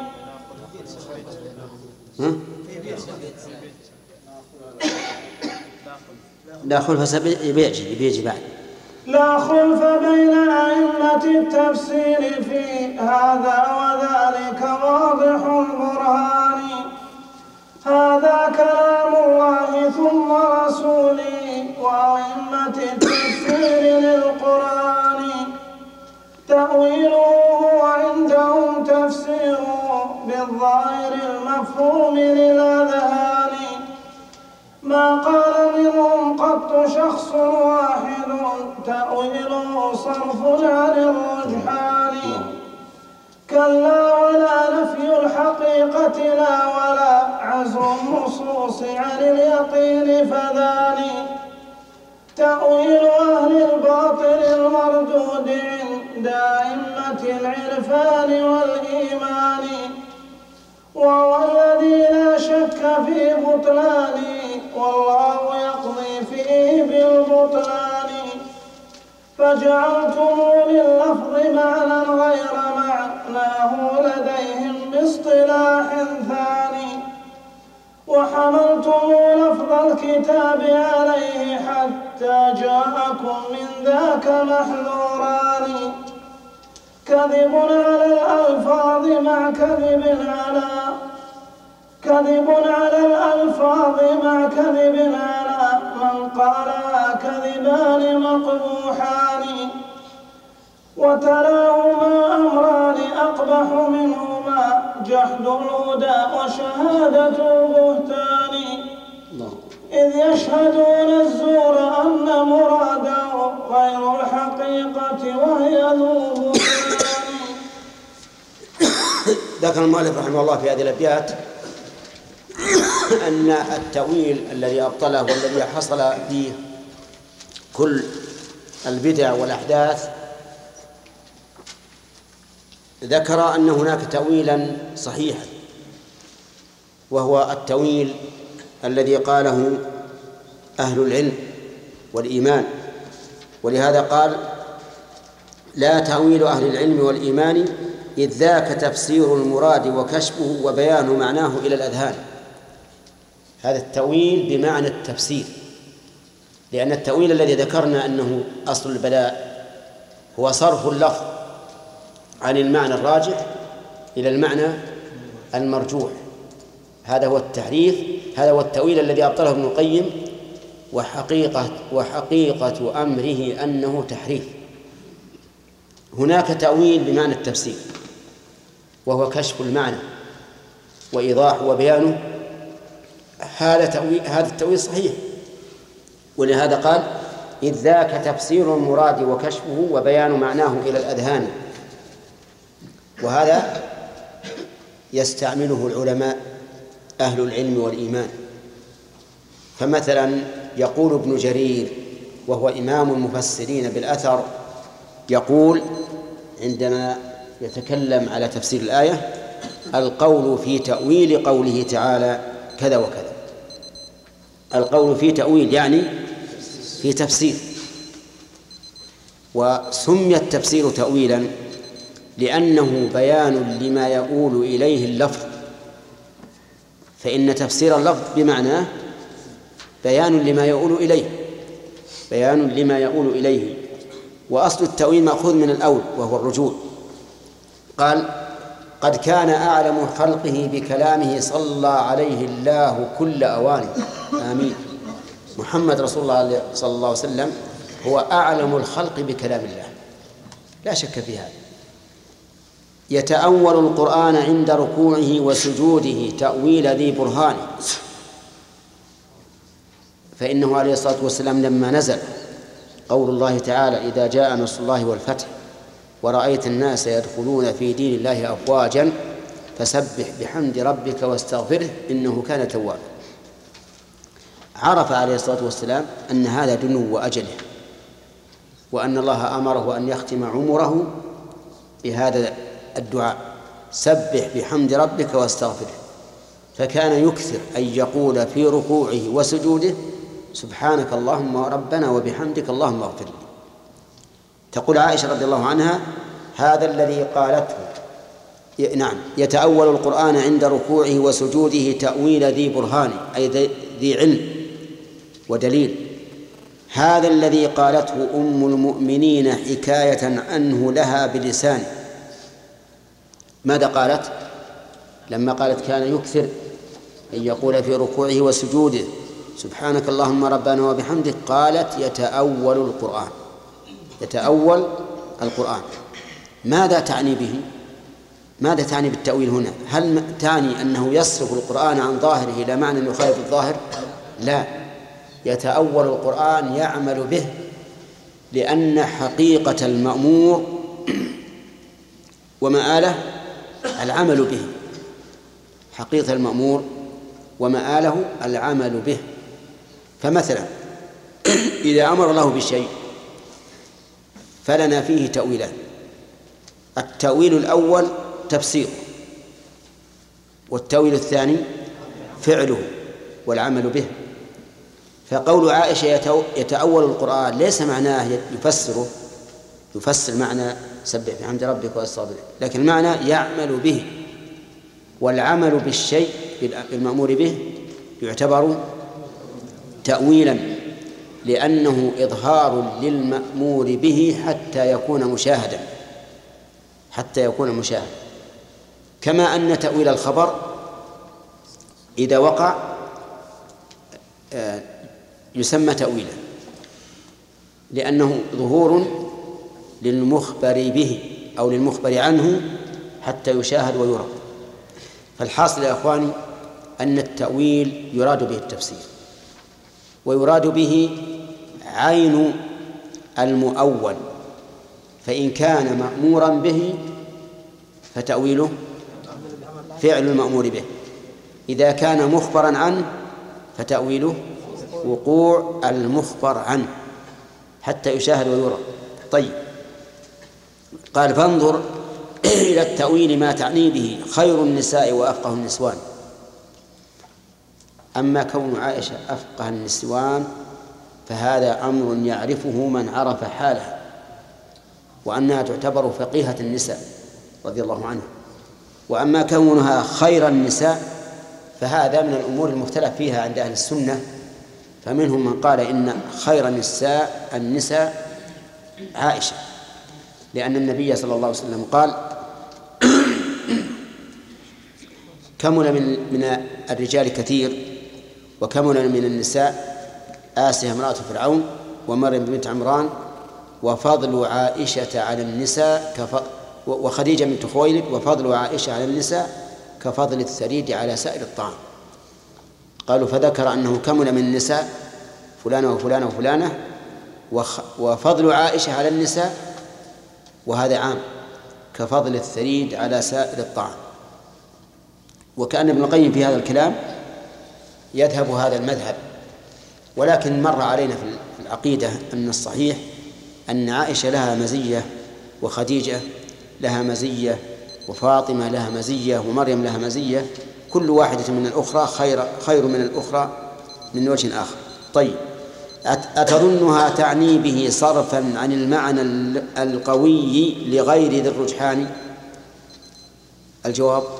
لا خلف بيجي بعد. لا خلف بين أئمة التفسير في هذا وذلك واضح البرهان. هذا كلام الله ثم رسوله وأئمة التفسير للقرآن. تأويله هو عندهم تفسيره بالظاهر المفهوم للأذهان. ما قال منهم قط شخص واحد تأويله صرف عن الرجحان. كلا ولا نفي الحقيقة لا ولا عزو النصوص عن اليقين فذاني. تأويل أهل الباطل المردود عند أئمة العرفان والإيمان. وهو الذي لا شك في بطلانه والله يقضي فيه بالبطلان. فجعلتم لللفظ معنى غير معناه لديهم باصطلاح ثاني. وحملتم لفظ الكتاب عليه حتى جاءكم من ذاك محذوران. كذب على الألفاظ مع كذب على من قالها كذبان مقبوحان. وتلاهما أمران أقبح منهما جحد الهدى وشهادة بهتان. إذ يشهدون الزور أن مراده غير الحقيقة وهي ذو بهتان. ذكر المؤلف رحمه الله في هذه الأبيات أن التأويل الذي أبطله والذي حصل فيه كل البدع والأحداث ذكر أن هناك تأويلا صحيحا، وهو التأويل الذي قاله أهل العلم والإيمان. ولهذا قال: لا تأويل أهل العلم والإيمان إذ ذاك تفسير المراد وكشفه وبيان معناه إلى الأذهان. هذا التأويل بمعنى التفسير، لأن التأويل الذي ذكرنا أنه أصل البلاء هو صرف اللفظ عن المعنى الراجح إلى المعنى المرجوح. هذا هو التحريف، هذا هو التأويل الذي أبطله ابن القيم. وحقيقة أمره أنه تحريف. هناك تأويل بمعنى التفسير وهو كشف المعنى وإيضاح وبيانه. هذا التأويل صحيح، ولهذا قال: إذ ذاك تفسير المراد وكشفه وبيان معناه إلى الأذهان. وهذا يستعمله العلماء أهل العلم والإيمان. فمثلا يقول ابن جرير وهو إمام المفسرين بالأثر، يقول عندما يتكلم على تفسير الآية: القول في تأويل قوله تعالى كذا وكذا. القول في تأويل يعني في تفسير. وسمي التفسير تأويلا لأنه بيان لما يؤول إليه اللفظ، فإن تفسير اللفظ بمعنى بيان لما يؤول إليه. وأصل التأويل مأخوذ من الأول وهو الرجوع. قال: قد كان أعلم خلقه بكلامه صلى عليه الله كل أوانه. آمين. محمد رسول الله صلى الله عليه وسلم هو أعلم الخلق بكلام الله، لا شك في هذا. يتأول القرآن عند ركوعه وسجوده تأويل ذي برهان، فإنه عليه الصلاة والسلام لما نزل قول الله تعالى: إذا جاء نصر الله والفتح ورأيت الناس يدخلون في دين الله أفواجا فسبح بحمد ربك واستغفره إنه كان توابا، عرف عليه الصلاة والسلام أن هذا دنو وأجله، وأن الله أمره أن يختم عمره بهذا الدعاء: سبح بحمد ربك واستغفره. فكان يكثر أن يقول في ركوعه وسجوده: سبحانك اللهم ربنا وبحمدك اللهم اغفر لي. تقول عائشة رضي الله عنها: هذا الذي قالته يتأول القرآن عند ركوعه وسجوده تأويل ذي برهان، أي ذي علم ودليل. هذا الذي قالته أم المؤمنين حكاية عنه لها بلسان. ماذا قالت؟ لما قالت كان يكثر أن يقول في ركوعه وسجوده: سبحانك اللهم ربنا وبحمدك، قالت: يتأول القرآن. يتأول القرآن. ماذا تعني به؟ ماذا تعني بالتأويل هنا؟ هل تعني أنه يصرف القرآن عن ظاهره إلى معنى يخالف الظاهر؟ لا، يتأول القرآن يعمل به، لأن حقيقة المأمور ومآله العمل به. حقيقة المأمور ومآله العمل به. فمثلا إذا أمر الله بشيء فلنا فيه تأويلان: التأويل الأول تفسير، والتأويل الثاني فعله والعمل به. فقول عائشة يتأول القرآن ليس معناه يفسر معنى سبح بحمد ربك واستغفره، لكن المعنى يعمل به. والعمل بالشيء المأمور به يعتبر تأويلا، لأنه إظهار للمأمور به حتى يكون مشاهدا. كما أن تأويل الخبر إذا وقع يسمى تأويلا، لأنه ظهور للمخبر به أو للمخبر عنه حتى يشاهد ويرى. فالحاصل يا أخواني أن التأويل يراد به التفسير، ويراد به عين المؤول، فإن كان مأمورا به فتأويله فعل المأمور به، إذا كان مخبرا عنه فتأويله وقوع المخبر عنه حتى يشاهد ويرى. طيب، قال: فانظر إلى التأويل ما تعني به خير النساء وأفقه النسوان. أما كون عائشة أفقه النسوان فهذا أمر يعرفه من عرف حالها، وأنها تعتبر فقيهة النساء رضي الله عنها. وأما كونها خير النساء فهذا من الأمور المختلف فيها عند أهل السنة، فمنهم من قال إن خير النساء عائشة، لأن النبي صلى الله عليه وسلم قال: كمل من الرجال كثير وكمل من النساء آسيا امرأة فرعون ومريم بنت عمران وفضل عائشة على النساء وخديجة بنت خويلد وفضل عائشة على النساء كفضل الثريد على سائر الطعام. قالوا فذكر أنه كمل من النساء فلانة وفلانة وفلانة وفضل عائشة على النساء، وهذا عام، كفضل الثريد على سائر الطعام. وكأن ابن القيم في هذا الكلام يذهب هذا المذهب، ولكن مر علينا في العقيدة أن الصحيح أن عائشة لها مزية وخديجة لها مزية وفاطمة لها مزية ومريم لها مزية، كل واحدة من الأخرى خير من الأخرى من وجه آخر. طيب، أتظنها تعني به صرفا عن المعنى القوي لغير ذي الرجحان؟ الجواب: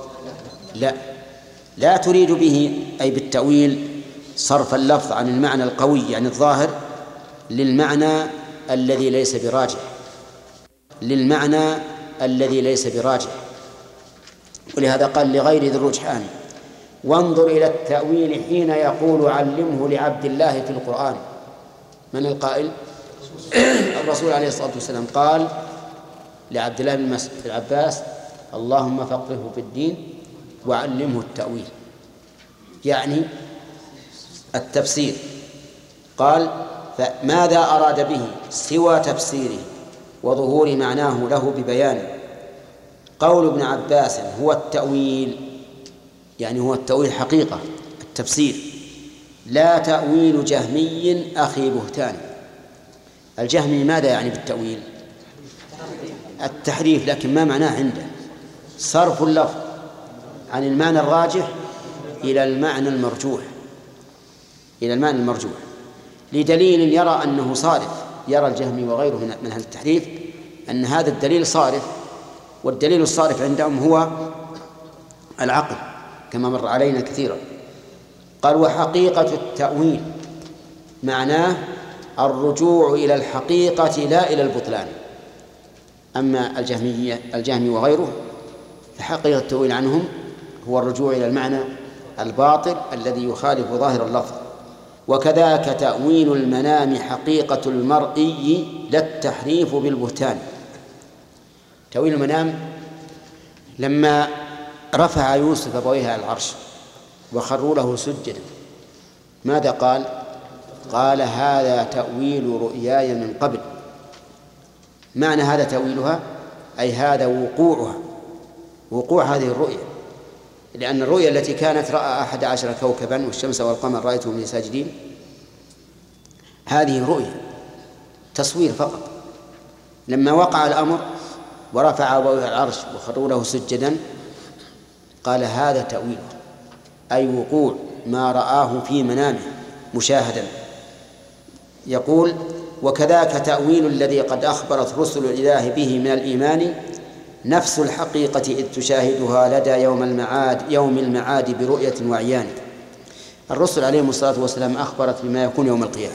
لا تريد به أي بالتأويل صرف اللفظ عن المعنى القوي يعني الظاهر للمعنى الذي ليس براجح، ولهذا قال لغير ذي الرجحان. وانظر إلى التأويل حين يقول علمه لعبد الله في القرآن. من القائل؟ الرسول عليه الصلاة والسلام قال لعبد الله بن العباس اللهم فقهه في الدين وعلمه التأويل، يعني التفسير. قال فماذا أراد به سوى تفسيره وظهور معناه له ببيانه؟ قول ابن عباس هو التأويل، يعني هو التأويل حقيقة التفسير، لا تأويل جهمي أخي بهتان. الجهمي ماذا يعني بالتأويل؟ التحريف، لكن ما معناه عنده؟ صرف اللفظ عن المعنى الراجح إلى المعنى المرجوح، إلى المعنى المرجوح، لدليل يرى أنه صارف. يرى الجهمي وغيره من أهل التحريف أن هذا الدليل صارف، والدليل الصارف عندهم هو العقل كما مر علينا كثيرا. قال وحقيقة التأويل معناه الرجوع إلى الحقيقة لا إلى البطلان. أما الجهمي وغيره فحقيقة التأويل عنهم هو الرجوع إلى المعنى الباطل الذي يخالف ظاهر اللفظ. وكذاك تأويل المنام حقيقة المرئي لا التحريف بالبهتان. تأويل المنام لما رفع يوسف أبويه على العرش وخروا له سجدا ماذا قال؟ قال هذا تأويل رؤياي من قبل. معنى هذا تأويلها أي هذا وقوعها، وقوع هذه الرؤيا، لأن الرؤيا التي كانت رأى 11 كوكبا والشمس والقمر رأيتهم لي ساجدين، هذه رؤيا تصوير فقط. لما وقع الأمر ورفع أبويه العرش وخروا له سجدا قال هذا تأويله، أي وقوع ما رآه في منامه مشاهدا. يقول وكذاك تأويل الذي قد أخبرت رسل الإله به من الإيمان نفس الحقيقة إذ تشاهدها لدى يوم المعاد برؤية وعيان. الرسل عليهم الصلاة والسلام أخبرت بما يكون يوم القيامة،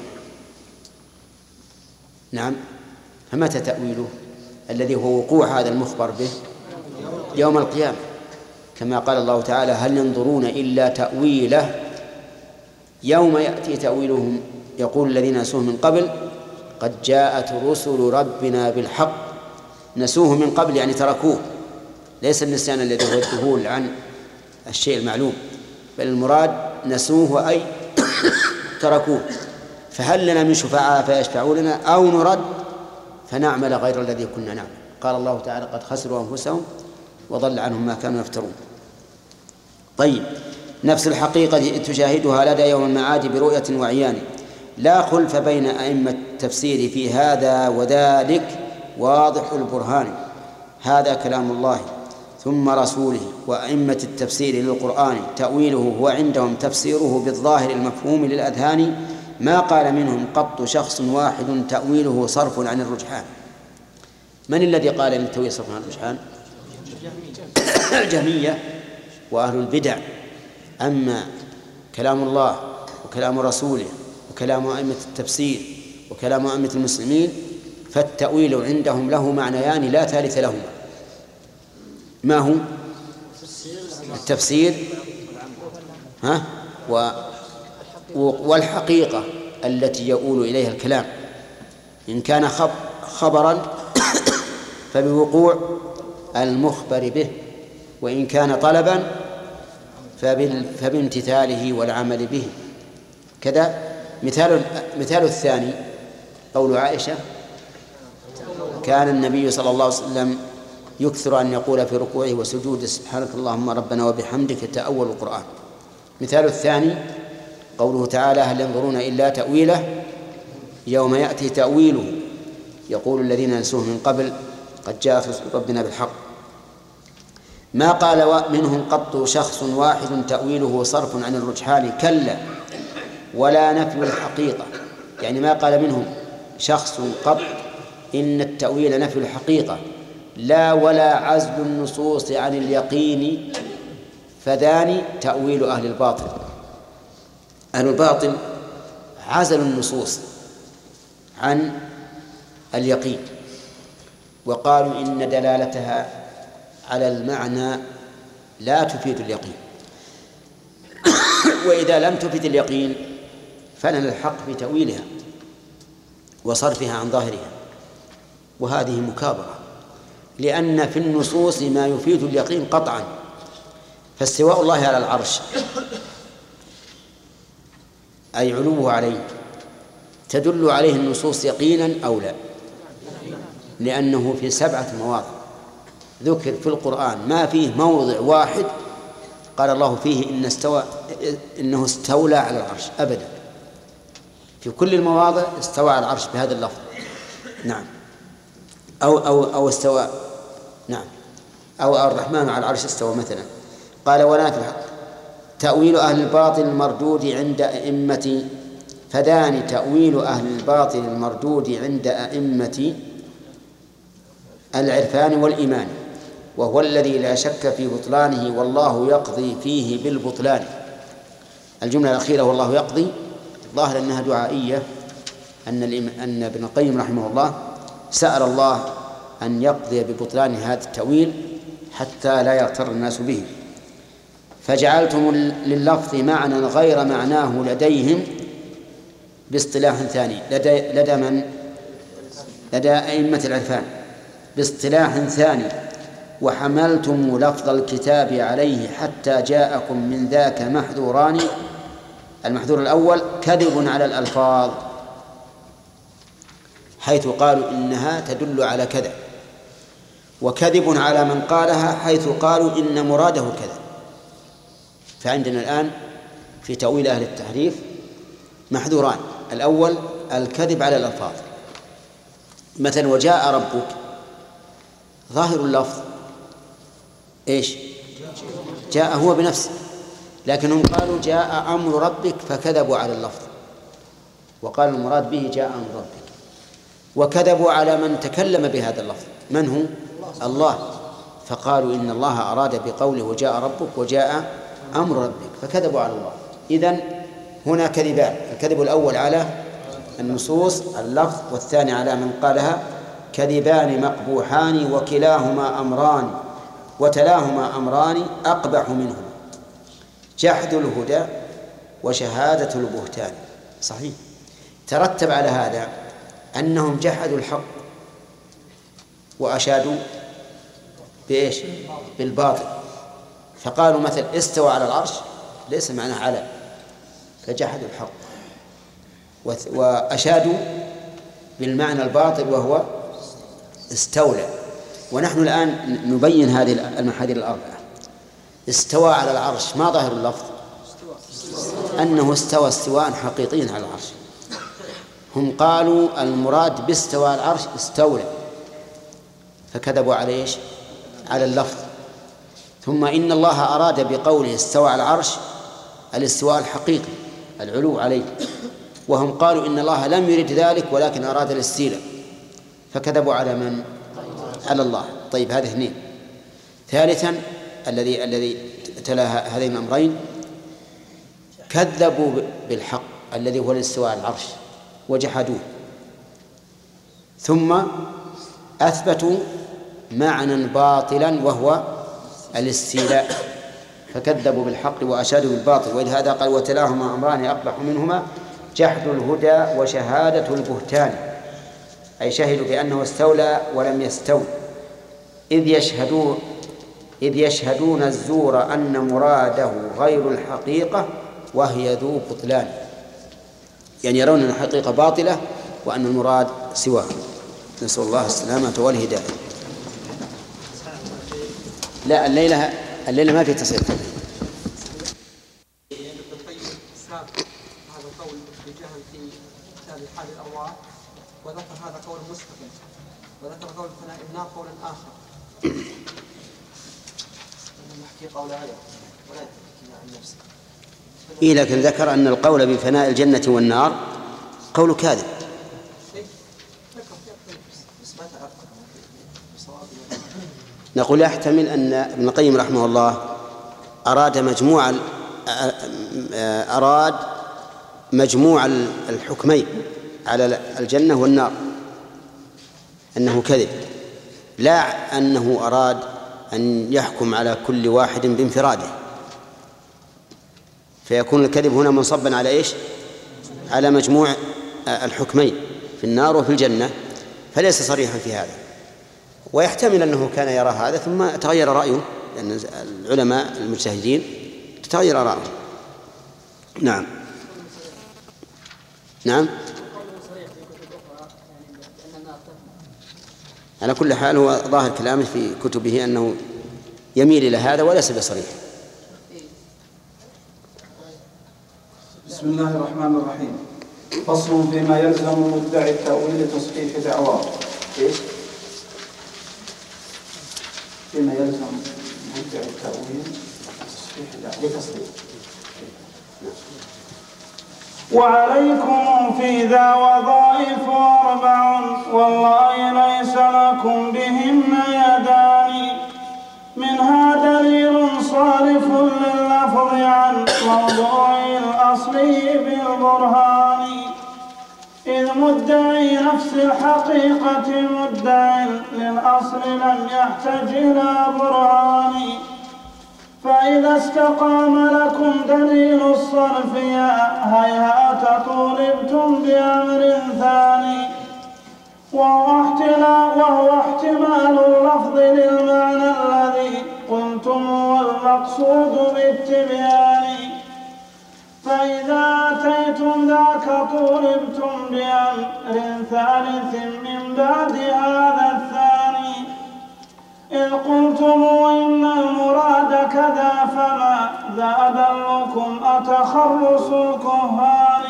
نعم، فمتى تأويله الذي هو وقوع هذا المخبر به؟ يوم القيامة، كما قال الله تعالى هل ينظرون إلا تأويله يوم يأتي تأويلهم يقول الذين نسوه من قبل قد جاءت رسل ربنا بالحق. نسوه من قبل يعني تركوه، ليس النسيان الذي هو الذهول عن الشيء المعلوم، بل المراد نسوه أي تركوه. فهل لنا من شفعاء فيشفعوا لنا أو نرد فنعمل غير الذي كنا نعمل؟ قال الله تعالى قد خسروا أنفسهم وضل عنهم ما كانوا يفترون. طيب، نفس الحقيقة تشاهدها لدى يوم المعاد برؤية وعيان. لا خلف بين أئمة التفسير في هذا وذلك واضح البرهان. هذا كلام الله ثم رسوله وأئمة التفسير للقرآن تأويله هو عندهم تفسيره بالظاهر المفهوم للأذهان. ما قال منهم قط شخص واحد تأويله صرف عن الرجحان. من الذي قال أن التأويل صرف عن الرجحان؟ الجهمية وأهل البدع. أما كلام الله وكلام رسوله وكلام أئمة التفسير وكلام أئمة المسلمين فالتأويل عندهم له معنيان لا ثالث لهما. ما هو؟ التفسير والحقيقة التي يؤول إليها الكلام. إن كان خبرا فبوقوع المخبر به، وإن كان طلبا فبامتثاله والعمل به. كذا مثال الثاني قول عائشة كان النبي صلى الله عليه وسلم يكثر أن يقول في ركوعه وسجوده سبحانك اللهم ربنا وبحمدك تأول القرآن. مثال الثاني قوله تعالى هل ينظرون إلا تأويله يوم يأتي تأويله يقول الذين نسوه من قبل قد جاءت رسل ربنا بالحق. ما قال منهم قط شخص واحد تأويله صرف عن الرجحان كلا ولا نفي الحقيقة، يعني ما قال منهم شخص قط إن التأويل نفي الحقيقة لا ولا عزل النصوص عن اليقين، فذان تأويل أهل الباطل. أهل الباطل عزلوا النصوص عن اليقين وقالوا إن دلالتها على المعنى لا تفيد اليقين. وإذا لم تفيد اليقين فلنا الحق في تأويلها وصرفها عن ظاهرها، وهذه مكابرة، لأن في النصوص ما يفيد اليقين قطعا. فاستواء الله على العرش أي علوه عليه تدل عليه النصوص يقينا أو لا؟ لأنه في 7 مواضع ذكر في القرآن ما فيه موضع واحد قال الله فيه إنه استولى على العرش أبدا. في كل المواضع استوى على العرش بهذا اللفظ. نعم. أو استوى. نعم. أو الرحمن على العرش استوى مثلا. قال ولا في الحق تأويل أهل الباطل المردود عند أئمة فدان تأويل أهل الباطل المردود عند أئمة العرفان والإيمان، وهو الذي لا شك في بطلانه والله يقضي فيه بالبطلان. الجملة الأخيرة والله يقضي ظاهر أنها دعائية، أن ابن القيم رحمه الله سأل الله أن يقضي ببطلان هذا التأويل حتى لا يغتر الناس به. فجعلتم لللفظ معنى غير معناه لديهم باصطلاح ثاني. لدى من؟ لدى أئمة العرفان باصطلاح ثاني. وحملتم لفظ الكتاب عليه حتى جاءكم من ذاك محذوران. المحذور الأول كذب على الألفاظ حيث قالوا إنها تدل على كذا، وكذب على من قالها حيث قالوا إن مراده كذا. فعندنا الآن في تأويل أهل التحريف محذوران. الأول الكذب على الألفاظ، مثلا وجاء ربك ظاهر اللفظ إيش؟ جاء هو بنفسه، لكنهم قالوا جاء أمر ربك فكذبوا على اللفظ وقالوا المراد به جاء أمر ربك، وكذبوا على من تكلم بهذا اللفظ من هو؟ الله، فقالوا إن الله أراد بقوله وجاء ربك وجاء أمر ربك فكذبوا على الله. إذن هنا كذبان، الكذب الأول على النصوص اللفظ، والثاني على من قالها. كذبان مقبوحان وكلاهما أمران وتلاهما أمران أقبح منهما جحد الهدى وشهادة البهتان. صحيح. ترتب على هذا أنهم جحدوا الحق وأشادوا بإيش؟ بالباطل. فقالوا مثل استوى على العرش ليس معناه على، فجحدوا الحق وأشادوا بالمعنى الباطل وهو استولى. ونحن الآن نبين هذه المحاذير الأربعة. استوى على العرش ما ظاهر اللفظ؟ أنه استوى استواء حقيقيا على العرش. هم قالوا المراد باستوى على العرش استولى، فكذبوا على إيش؟ على اللفظ. ثم إن الله أراد بقوله استوى على العرش الاستواء الحقيقي العلو عليه، وهم قالوا إن الله لم يرد ذلك ولكن أراد الاستيلاء، فكذبوا على من؟ على الله. طيب هذه اثنين. ثالثا الذي تلا هذين الأمرين كذبوا بالحق الذي هو الاستواء على العرش وجحدوه، ثم أثبتوا معنى باطلا وهو الاستيلاء فكذبوا بالحق وأشادوا بالباطل. ولهذا قال وتلاهما أمران أقبح منهما جحد الهدى وشهادة البهتان، أي شهدوا بأنه استولى ولم يستول، إذ يشهدون الزور أن مراده غير الحقيقة وهي ذو بطلان، يعني يرون أن الحقيقة باطلة وأن المراد سواه. نسأل الله السلامة والهداية. لا الليلة ما في تصير. هذا القول بجهل في كتاب حال الأرواح، وذكر هذا قول مستقل، وذكر قول فناء النار قولا آخر. نحكي قول هذا ولا يحكي عن نفسه. إيه لكن ذكر أن القول بفناء الجنة والنار قول كاذب. نقول يحتمل أن ابن القيم رحمه الله أراد مجموع الحكمين على الجنة والنار أنه كذب، لا أنه أراد أن يحكم على كل واحد بانفراده، فيكون الكذب هنا منصبا على إيش؟ على مجموع الحكمين في النار وفي الجنة، فليس صريحا في هذا. ويحتمل أنه كان يرى هذا ثم تغير رأيه، لأن العلماء المجتهدين تتغير رأيه. نعم. نعم. على كل حال هو ظاهر كلامه في كتبه أنه يميل إلى هذا وليس بصريح. بسم الله الرحمن الرحيم. فصل فيما يلزم مدعي التأويل تصحيح دعواه. إيش؟ فيما يلزم مدعي التأويل تصحيح دعواه. وعليكم في ذا وظائف 4 والله ليس لكم بهن يدان، منها دليل صارف لللفظ عن موضوع الأصلي بالبرهان، إذ مدعي نفس الحقيقة مدعي للأصل لم يحتج إلى برهان، فإذا استقام لكم دليل الصرف يا هيهات طولبتم بأمر ثاني، وهو احتمال اللفظ للمعنى الذي قلتم والمقصود بالتبيان، فإذا أتيتم ذاك طولبتم بأمر ثالث من بعد هذا الثاني، إذ قلتم إن المراد كذا فما ذا أدلكم أتخرص الكهان،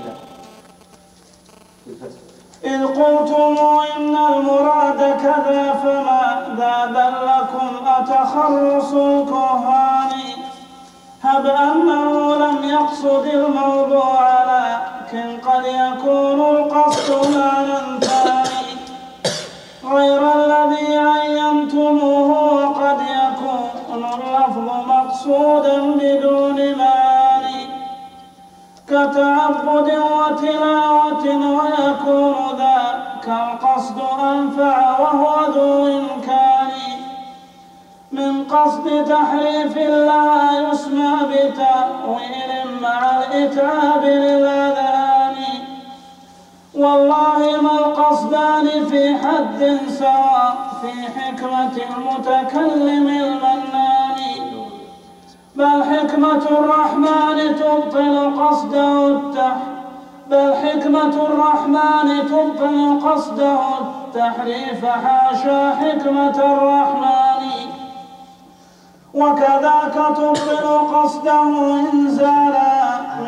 إذ قلتم إن المراد كذا فما ذا دلكم أتخرص الكهان، هب أنه لم يقصد الموضوع لكن قد يكون القصد معنى ثاني غير الذي عينتموه، وقد يكون اللفظ مقصودا بدون ماني كتعبد وتلاوة، ويكون ذاك القصد أنفع وهو ذو إمكان من قصد تحريف لا يسمى بتأويل مع الإتعاب للأذهان، والله ما القصدان في حد سواء في حكمة المتكلم المنان، بل حكمة الرحمن تبطل قصده التحريف حاشا حكمة الرحمن، وكذاك تبطل قصده إنزالا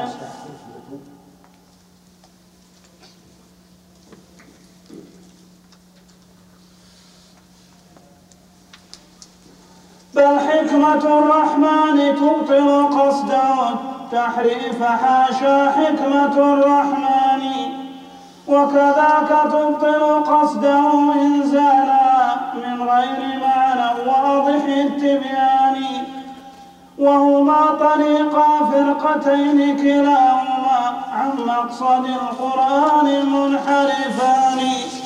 بل حكمة الرحمن تبطل قصده التحريف حاشا حكمة الرحمن، وكذاك تبطل قصده إنزالا من غير معنى واضح التبيان، وهما طريقا فرقتين كلاهما عن مقصد القرآن منحرفان.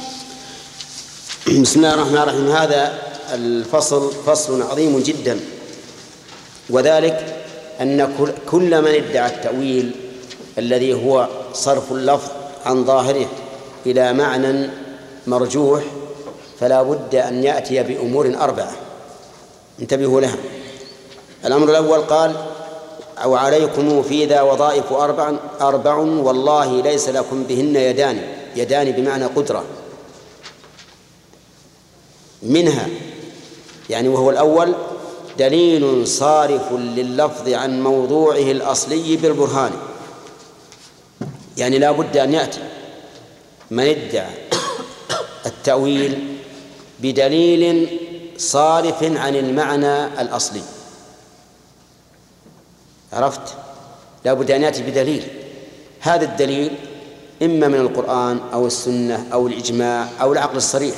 بسم الله الرحمن الرحيم. هذا الفصل فصل عظيم جدا، وذلك أن كل من ادعى التأويل الذي هو صرف اللفظ عن ظاهره إلى معنى مرجوح فلا بد أن يأتي بأمور 4. انتبهوا لها. الأمر الأول قال: أو عليكم في ذا وظائف 4 والله ليس لكم بهن يدان بمعنى قدرة. منها يعني وهو الأول دليل صارف لللفظ عن موضوعه الأصلي بالبرهان، يعني لا بد أن يأتي من ادعى التأويل بدليل صارف عن المعنى الأصلي. عرفت؟ لا بد أن يأتي بدليل، هذا الدليل إما من القرآن أو السنة أو الإجماع أو العقل الصريح.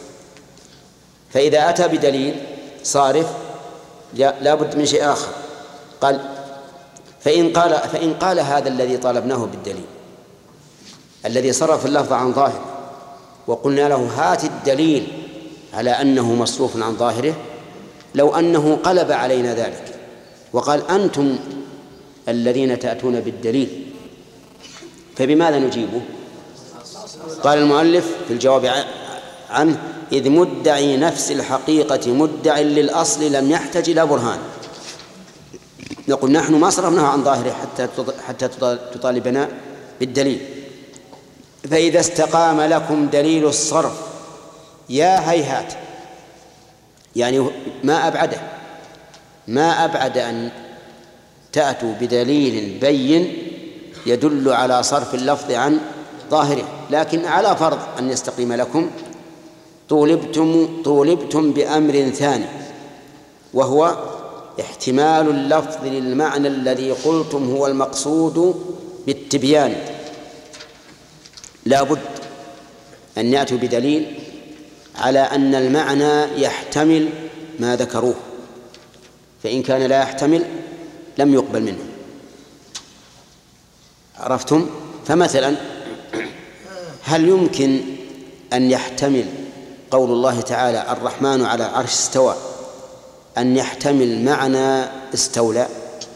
فإذا أتى بدليل صارف لا بد من شيء آخر. قال فإن قال هذا الذي طالبناه بالدليل الذي صرف اللفظ عن ظاهره وقلنا له هات الدليل على أنه مصروف عن ظاهره، لو أنه قلب علينا ذلك وقال أنتم الذين تأتون بالدليل، فبماذا نجيبه؟ قال المؤلف في الجواب عنه: إذ مدعي نفس الحقيقة مدع للأصل لم يحتج إلى برهان. نقول نحن ما صرفناه عن ظاهره حتى تطالبنا بالدليل. فإذا استقام لكم دليل الصرف يا هيهات، يعني ما أبعد أن تأتوا بدليل بين يدل على صرف اللفظ عن ظاهره، لكن على فرض أن يستقيم لكم طولبتم بأمر ثاني، وهو احتمال اللفظ للمعنى الذي قلتم هو المقصود بالتبيان. لا بد أن يأتوا بدليل على أن المعنى يحتمل ما ذكروه، فإن كان لا يحتمل لم يقبل منه. عرفتم؟ فمثلا هل يمكن أن يحتمل قول الله تعالى الرحمن على العرش استوى أن يحتمل معنى استولى؟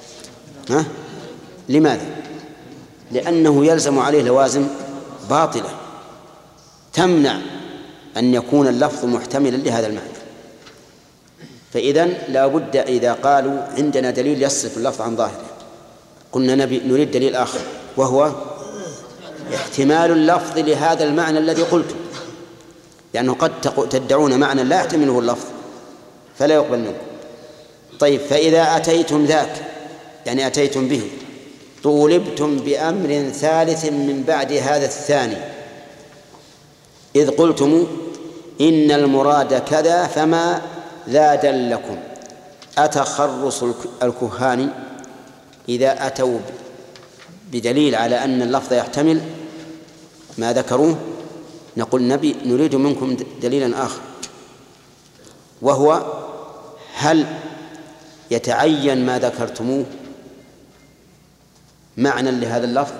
لماذا؟ لأنه يلزم عليه لوازم باطلة تمنع أن يكون اللفظ محتملا لهذا المعنى. فإذن لا بد إذا قالوا عندنا دليل يصرف اللفظ عن ظاهره، قلنا نريد دليل آخر، وهو احتمال اللفظ لهذا المعنى الذي قلته، لأنه قد تدعون معنى لا يحتمله اللفظ فلا يقبل منكم. طيب، فإذا أتيتم ذاك يعني أتيتم به طولبتم بأمر ثالث من بعد هذا الثاني، إذ قلتم إن المراد كذا فما ذا دلكم. أتخرص الكهان إذا أتوا بدليل على أن اللفظ يحتمل ما ذكروه نقول نريد منكم دليلا آخر، وهو هل يتعين ما ذكرتموه معنى لهذا اللفظ؟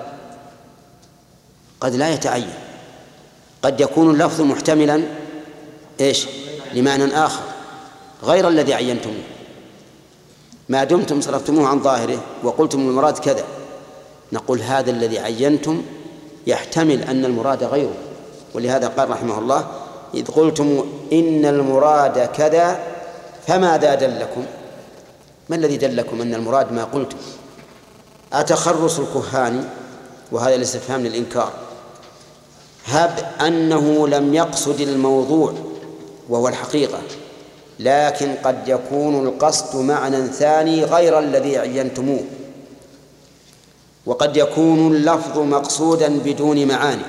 قد لا يتعين، قد يكون اللفظ محتملا لمعنى آخر غير الذي عينتموه. ما دمتم صرفتموه عن ظاهره وقلتم المراد كذا، نقول هذا الذي عينتم يحتمل أن المراد غيره. ولهذا قال رحمه الله: إذ قلتم إن المراد كذا فماذا دلكم؟ ما الذي دلكم أن المراد ما قلتم؟ أتخرص الكهان، وهذا الاستفهام للإنكار، هب أنه لم يقصد الموضوع وهو الحقيقة، لكن قد يكون القصد معنى ثاني غير الذي عينتموه، وقد يكون اللفظ مقصودا بدون معاني.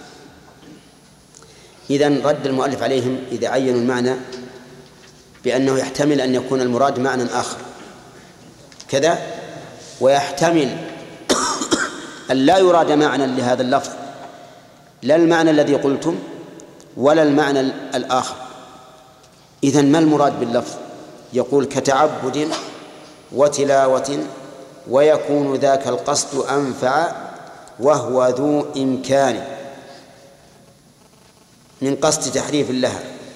إذن رد المؤلف عليهم إذا عينوا المعنى بأنه يحتمل أن يكون المراد معنى آخر كذا، ويحتمل أن لا يراد معنى لهذا اللفظ، لا المعنى الذي قلتم ولا المعنى الآخر. إذن ما المراد باللفظ؟ يقول كتعبد وتلاوة، ويكون ذاك القصد أنفع وهو ذو إمكان من قصد تحريف لها.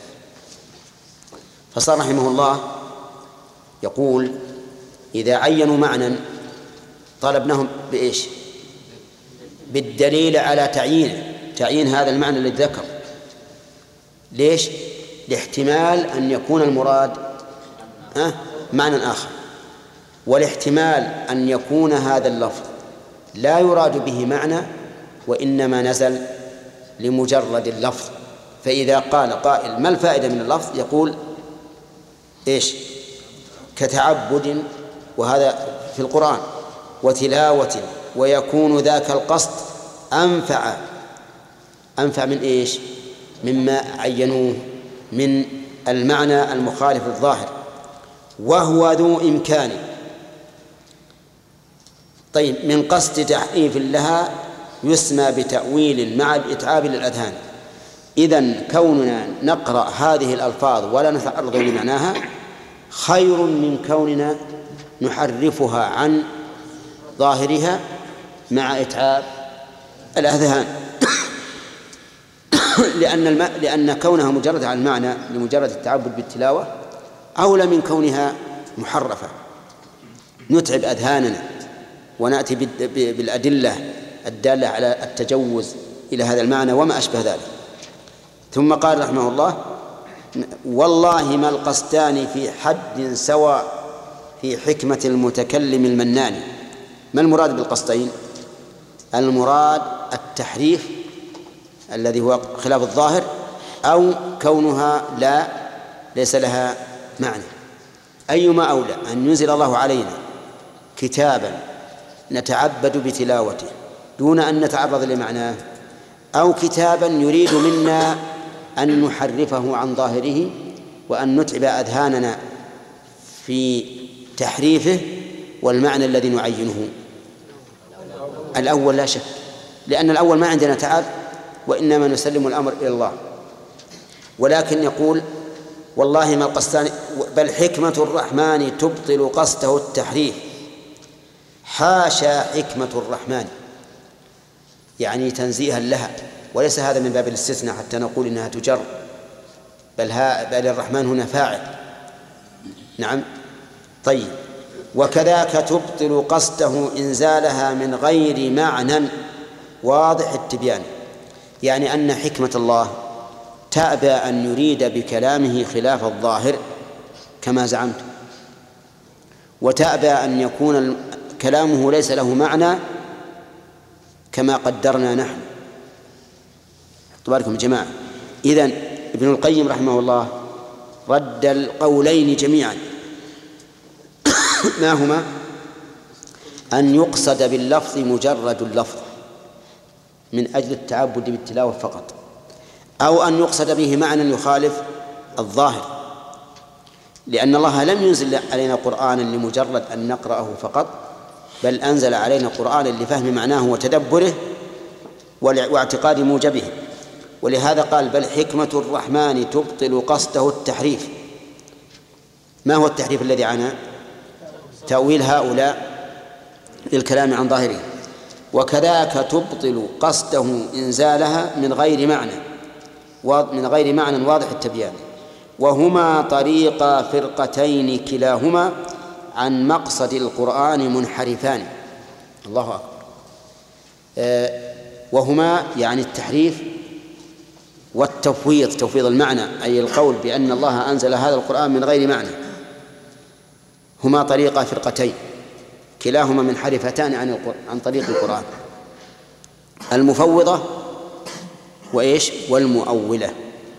فصار رحمه الله يقول إذا عينوا معنى طالبناهم بإيش؟ بالدليل على تعيين هذا المعنى الذي ذكر. ليش؟ لاحتمال أن يكون المراد معنى آخر، والاحتمال أن يكون هذا اللفظ لا يراد به معنى وإنما نزل لمجرد اللفظ. فإذا قال قائل ما الفائدة من اللفظ؟ يقول كتعبد، وهذا في القرآن، وتلاوة، ويكون ذاك القصد أنفع من مما عينوه من المعنى المخالف للظاهر، وهو ذو إمكان. طيب، من قصد تحريف لها يسمى بتأويل مع الإتعاب للأذهان. إذن كوننا نقرأ هذه الألفاظ ولا نتعرض لمعناها خير من كوننا نحرفها عن ظاهرها مع إتعاب الأذهان. لأن كونها مجرد عن المعنى لمجرد التعبد بالتلاوة أولى من كونها محرفة. نتعب أذهاننا ونأتي بالأدلة الدالة على التجوز إلى هذا المعنى وما أشبه ذلك. ثم قال رحمه الله: والله ما القصدان في حد سواء في حكمة المتكلم المنان. ما المراد بالقصدين؟ المراد التحريف الذي هو خلاف الظاهر، أو كونها ليس لها معنى. أيما أولى، أن ينزل الله علينا كتابا نتعبد بتلاوته دون أن نتعرض لمعناه، أو كتابا يريد منا أن نحرفه عن ظاهره وأن نتعب أذهاننا في تحريفه والمعنى الذي نعينه؟ الأول لا شك، لأن الأول ما عندنا تعب وإنما نسلم الأمر إلى الله. ولكن يقول: والله ما القصدان بل حكمة الرحمن تبطل قصده التحريف. حاشا حكمة الرحمن، يعني تنزيها لها، وليس هذا من باب الاستثناء حتى نقول إنها تجر، بل الرحمن هنا فاعل. نعم. طيب. وكذاك تبطل قصده إنزالها من غير معنى واضح التبيان، يعني أن حكمة الله تأبى أن يريد بكلامه خلاف الظاهر كما زعمت، وتأبى أن يكون كلامه ليس له معنى كما قدرنا نحن. تباركم يا جماعة. إذن ابن القيم رحمه الله رد القولين جميعا. ما هما؟ أن يقصد باللفظ مجرد اللفظ من أجل التعبد بالتلاوة فقط، أو أن يقصد به معنى يخالف الظاهر، لأن الله لم ينزل علينا قرآنا لمجرد أن نقرأه فقط، بل أنزل علينا قرآنا لفهم معناه وتدبره واعتقاد موجبه. ولهذا قال: بل حكمة الرحمن تبطل قصده التحريف. ما هو التحريف الذي عانى؟ تأويل هؤلاء للكلام عن ظاهره. وكذاك تبطل قصده إنزالها من غير معنى واضح التبيان. وهما طريقا فرقتين كلاهما عن مقصد القرآن منحرفان. الله أكبر. وهما يعني التحريف والتفويض، تفويض المعنى، أي القول بأن الله أنزل هذا القرآن من غير معنى. هما طريقا فرقتين كلاهما منحرفتان عن طريق القرآن: المفوضة والمؤولة.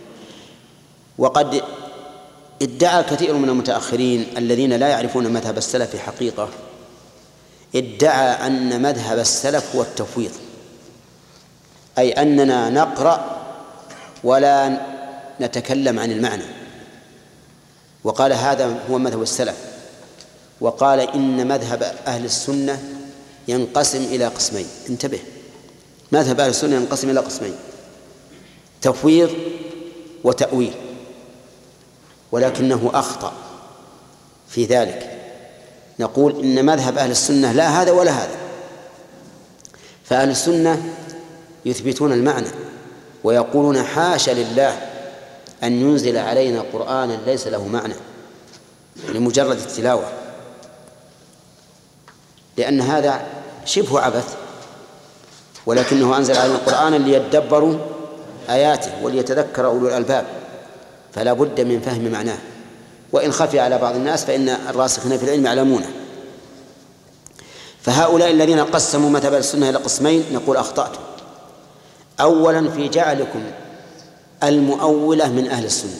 وقد ادعى كثير من المتأخرين الذين لا يعرفون مذهب السلف حقيقة، ادعى أن مذهب السلف هو التفويض، أي أننا نقرأ ولا نتكلم عن المعنى، وقال هذا هو مذهب السلف. وقال إن مذهب أهل السنة ينقسم إلى قسمين. انتبه، مذهب أهل السنة ينقسم إلى قسمين: تفويض وتأويل. ولكنه أخطأ في ذلك. نقول إن مذهب أهل السنة لا هذا ولا هذا. فأهل السنة يثبتون المعنى ويقولون: حاشا لله أن ينزل علينا قرآنا ليس له معنى لمجرد التلاوة، لأن هذا شبه عبث، ولكنه أنزل علينا قرآنا ليدبروا آياته وليتذكر أولو الألباب، فلا بد من فهم معناه، وإن خفي على بعض الناس فإن الراسخين في العلم يعلمونه. فهؤلاء الذين قسموا مذهب السنة إلى قسمين نقول: أخطأتم. أولا في جعلكم المؤولة من أهل السنة،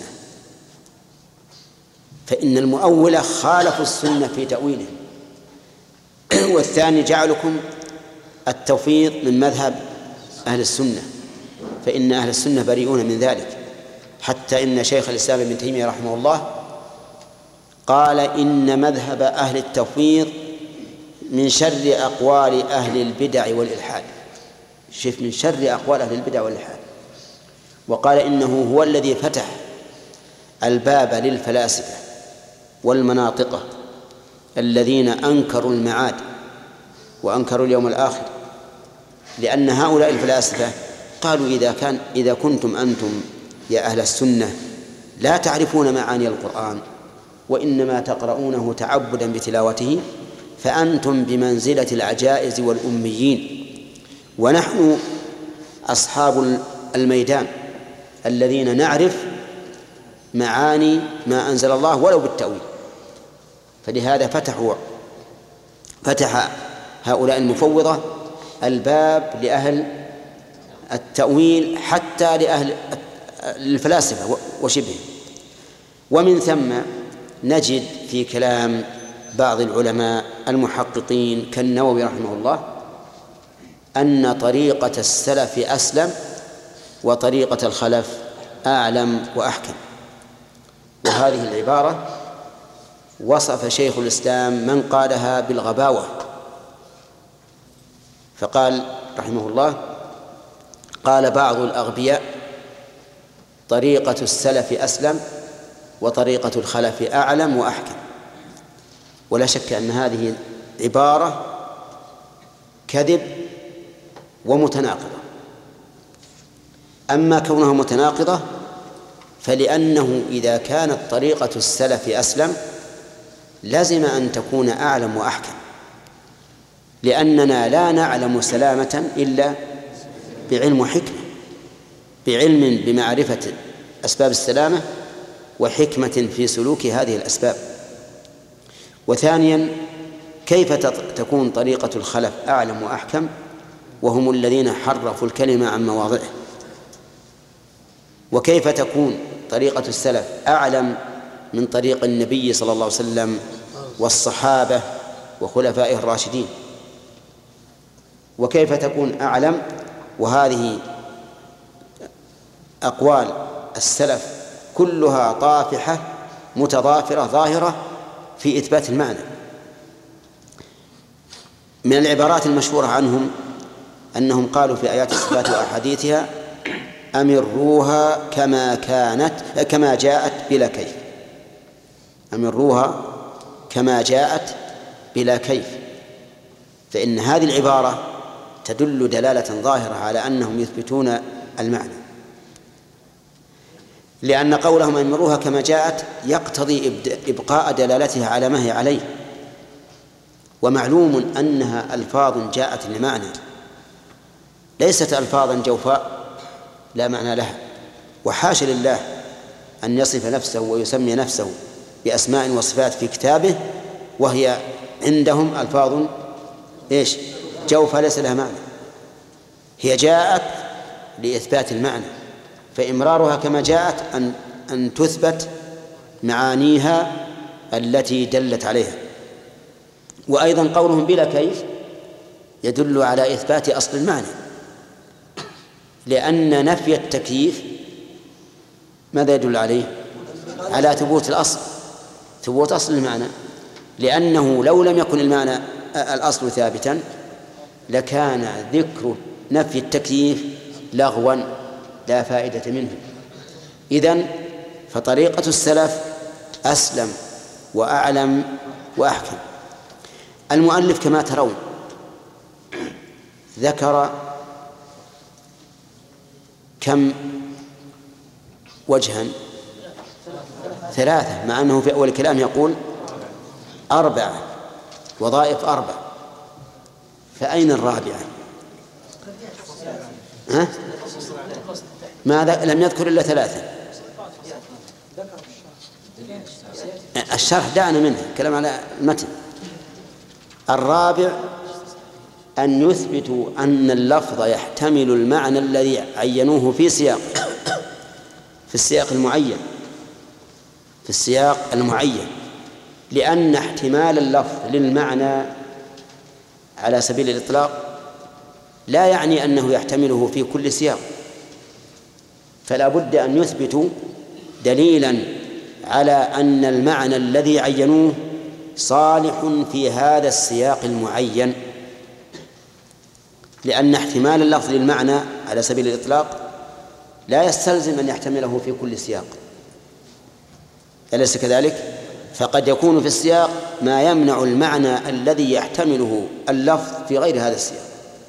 فإن المؤولة خالفوا السنة في تأويله. والثاني جعلكم التفويض من مذهب أهل السنة، فإن أهل السنة بريئون من ذلك، حتى إن شيخ الإسلام ابن تيمية رحمه الله قال: إن مذهب أهل التفويض من شر أقوال أهل البدع والإلحاد. شوف، من شر أقوال أهل البدع والإلحاد. وقال إنه هو الذي فتح الباب للفلاسفة والمناطقة الذين أنكروا المعاد وأنكروا اليوم الآخر، لأن هؤلاء الفلاسفة قالوا: إذا كنتم أنتم يا أهل السنة لا تعرفون معاني القرآن وإنما تقرؤونه تعبدا بتلاوته، فأنتم بمنزلة العجائز والأميين، ونحن أصحاب الميدان الذين نعرف معاني ما أنزل الله ولو بالتأويل. فلهذا فتح هؤلاء المفوضة الباب لأهل التأويل حتى لأهل الفلاسفة وشبه. ومن ثم نجد في كلام بعض العلماء المحققين كالنووي رحمه الله أن طريقة السلف أسلم وطريقة الخلف أعلم وأحكم. وهذه العبارة وصف شيخ الإسلام من قالها بالغباوة، فقال رحمه الله: قال بعض الأغبياء: طريقة السلف أسلم وطريقة الخلف أعلم وأحكم. ولا شك أن هذه عبارة كذب ومتناقضة. أما كونها متناقضة فلأنه إذا كانت طريقة السلف أسلم لازم أن تكون أعلم وأحكم، لأننا لا نعلم سلامة إلا بعلم وحكمة، بعلم بمعرفة أسباب السلامة وحكمة في سلوك هذه الأسباب. وثانيا، كيف تكون طريقة الخلف أعلم وأحكم وهم الذين حرفوا الكلمة عن مواضعه؟ وكيف تكون طريقة السلف أعلم من طريق النبي صلى الله عليه وسلم والصحابة وخلفائه الراشدين؟ وكيف تكون أعلم وهذه أقوال السلف كلها طافحة متضافرة ظاهرة في إثبات المعنى؟ من العبارات المشهورة عنهم أنهم قالوا في آيات الصفات وأحاديثها: أمروها كما جاءت بلا كيف. أمروها كما جاءت بلا كيف. فإن هذه العبارة تدل دلالة ظاهرة على أنهم يثبتون المعنى، لأن قولهم أمروها كما جاءت يقتضي إبقاء دلالتها على ما هي عليه، ومعلوم أنها ألفاظ جاءت لمعنى، ليست ألفاظا جوفاء لا معنى لها. وحاشا لله أن يصف نفسه ويسمي نفسه بأسماء وصفات في كتابه وهي عندهم ألفاظ جوفاء ليس لها معنى. هي جاءت لإثبات المعنى، فإمرارها كما جاءت أن تثبت معانيها التي دلت عليها. وأيضا قولهم بلا كيف يدل على إثبات أصل المعنى، لأن نفي التكييف ماذا يدل عليه؟ على ثبوت الأصل، ثبوت أصل المعنى، لأنه لو لم يكن المعنى الأصل ثابتا لكان ذكر نفي التكييف لغوا لا فائدة منه. إذن فطريقة السلف أسلم وأعلم وأحكم. المؤلف كما ترون ذكر كم وجها؟ 3، مع أنه في أول الكلام يقول 4 وظائف 4. فأين الرابعة؟ ماذا لم يذكر إلا 3؟ الشرح دعنا منه، كلام على المتن. الرابع أن يثبتوا أن اللفظ يحتمل المعنى الذي عينوه في السياق المعين، في السياق المعين، لأن احتمال اللفظ للمعنى على سبيل الإطلاق لا يعني أنه يحتمله في كل سياق، فلا بد أن يثبتوا دليلا على أن المعنى الذي عينوه صالح في هذا السياق المعين، لأن احتمال اللفظ للمعنى على سبيل الإطلاق لا يستلزم أن يحتمله في كل سياق، أليس كذلك؟ فقد يكون في السياق ما يمنع المعنى الذي يحتمله اللفظ في غير هذا السياق،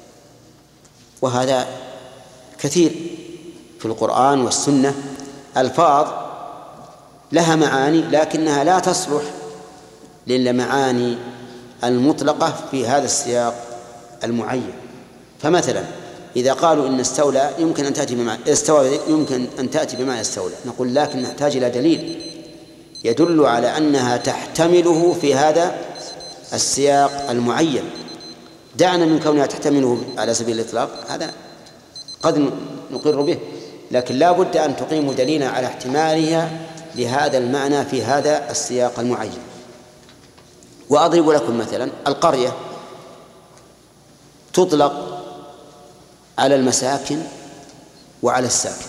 وهذا كثير في القرآن والسنة، ألفاظ لها معاني لكنها لا تصلح للمعاني المطلقة في هذا السياق المعين. فمثلا إذا قالوا إن استولى يمكن أن تأتي بمعنى استوى يمكن أن تأتي بمعنى استولى، نقول لكن نحتاج إلى دليل يدل على أنها تحتمله في هذا السياق المعين. دعنا من كونها تحتمله على سبيل الإطلاق، هذا قد نقر به، لكن لا بد أن تقيموا دليلا على احتمالها لهذا المعنى في هذا السياق المعين. وأضرب لكم مثلا القرية تطلق على المساكن وعلى الساكن،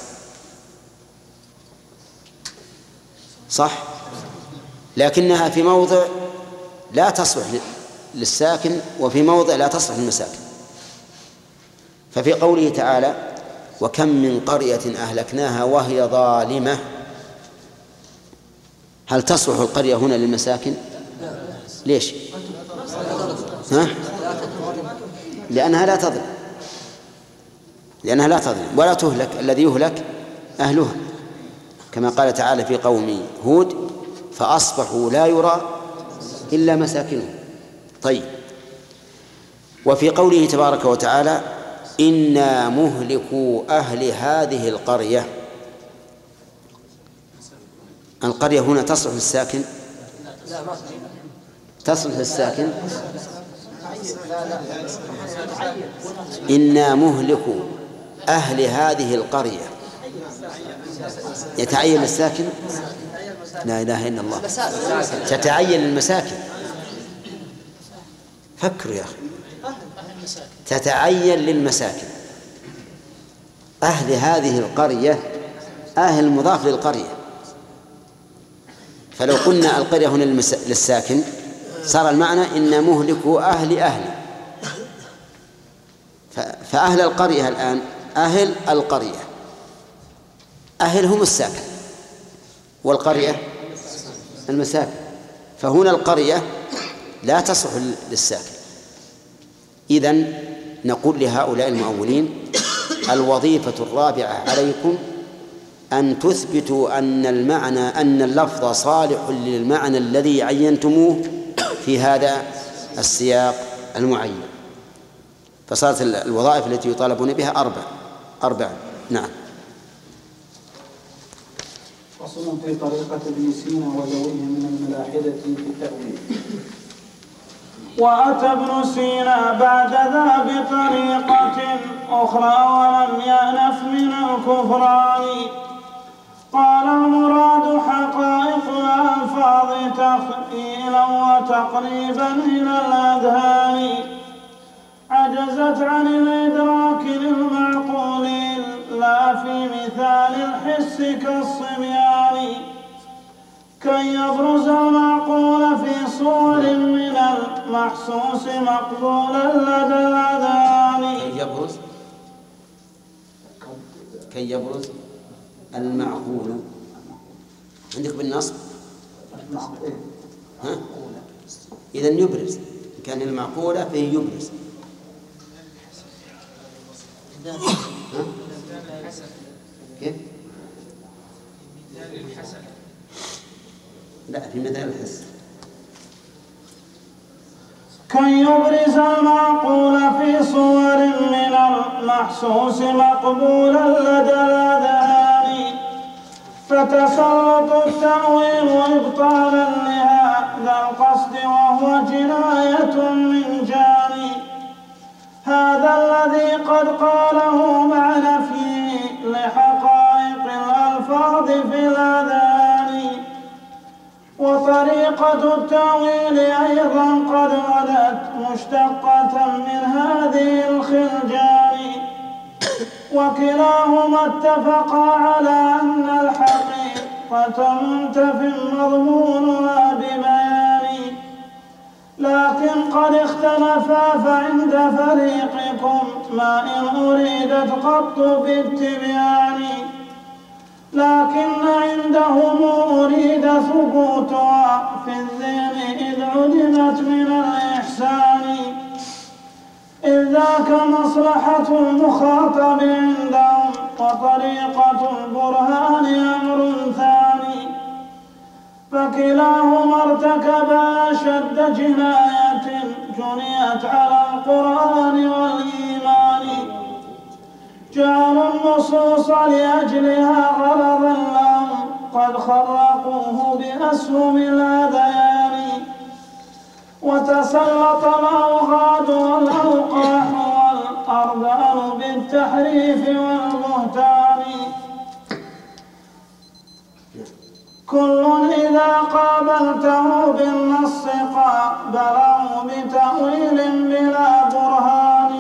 صح؟ لكنها في موضع لا تصلح للساكن وفي موضع لا تصلح للمساكن. ففي قوله تعالى وكم من قرية أهلكناها وهي ظالمة، هل تصلح القرية هنا للمساكن؟ ليش؟ لأنها لا تظلم ولا تهلك، الذي يهلك أهلها، كما قال تعالى في قوم هود فأصبحوا لا يرى إلا مساكنهم. طيب، وفي قوله تبارك وتعالى إنا مهلكو أهل هذه القرية، القرية هنا تصلح للساكن؟ تصلح للساكن. إنا مهلكو أهل هذه القرية يتعين الساكن؟ لا إله إلا الله، تتعين المساكن. فكروا يا أخي، تتعين للمساكن. أهل هذه القرية أهل مضاف للقرية، فلو قلنا القرية هنا للساكن صار المعنى إن مهلكو أهل. فأهل القرية الآن أهل القرية، أهل هم الساكن والقرية المساكن، فهنا القرية لا تصلح للساكن. إذن نقول لهؤلاء المؤولين الوظيفة الرابعة عليكم أن تثبتوا أن المعنى أن اللفظ صالح للمعنى الذي عينتموه في هذا السياق المعين. فصارت الوظائف التي يطالبون بها أربع. نعم. فصل في طريقة ابن سينا وذويه من الملاحدة في التأويل. وأتى ابن سينا بعد ذا بطريقة أخرى ولم يأنف من الكفران. قال المراد حقائق الألفاظ تخيلا وتقريبا إلى الأذهان، عجزت عن الإدراك للمعقول لا في مثال الحس كالصبيان، كي يبرز المعقول في صور من المحسوس مقبولا لدى الأذهان. كي يبرز المعقول عندك بالنصب، إذن يبرز، كان المعقولة فيه يبرز. كيف؟ لا، في مثال الحس. كي يبرز المعقول في صور من المحسوس مقبولا لدى الأذهان، فتسلط التأويل إبطالا لهذا القصد وهو جناية من جاني. هذا الذي قد قاله مع نفيه لحقائق الألفاظ في الأذهان. وطريقة التأويل أيضا قد غدت مشتقة من هذه الخلجان، وكلاهما اتفقا على أن الحقيقة منتف مضمونها ببيان، لكن قد اختلفا فعند فريقكم ما إن أريدت قط بالتبيان، لكن عندهم أريد ثبوتها في الذهن إذ عدمت من الإحسان، إذ ذاك مصلحة المخاطب عندهم وطريقة البرهان أمر ثاني. فكلاهما ارتكبا أشد جناية جنيت على القرآن والإيمان. جعلوا النصوص لأجلها غرضا لهم قد خرقوه بأسهم الأذيان. وتسلط الأوغاد والأوقاح والأرذل بالتحريف والبهتان. كل إذا قابلته بالنص قابله بتأويل بلا برهان.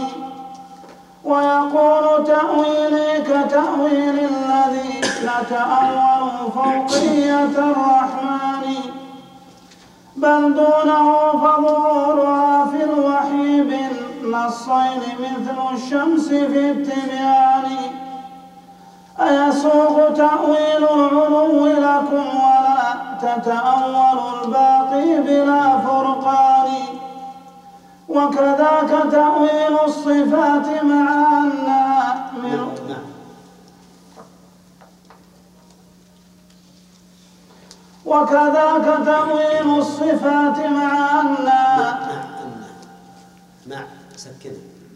ويقول تأويلي كتأويل الذي نتأول فوقية الرحمن. بل دونه فظهورها في الوحي بالنصين مثل الشمس في التبيان. أيسوغ تأويل العلو لكم ولا تتأول الباقي بلا فرقان. وكذاك تأويل الصفات مع أنها وكذاك تأويل الصفات مع أنها سكنها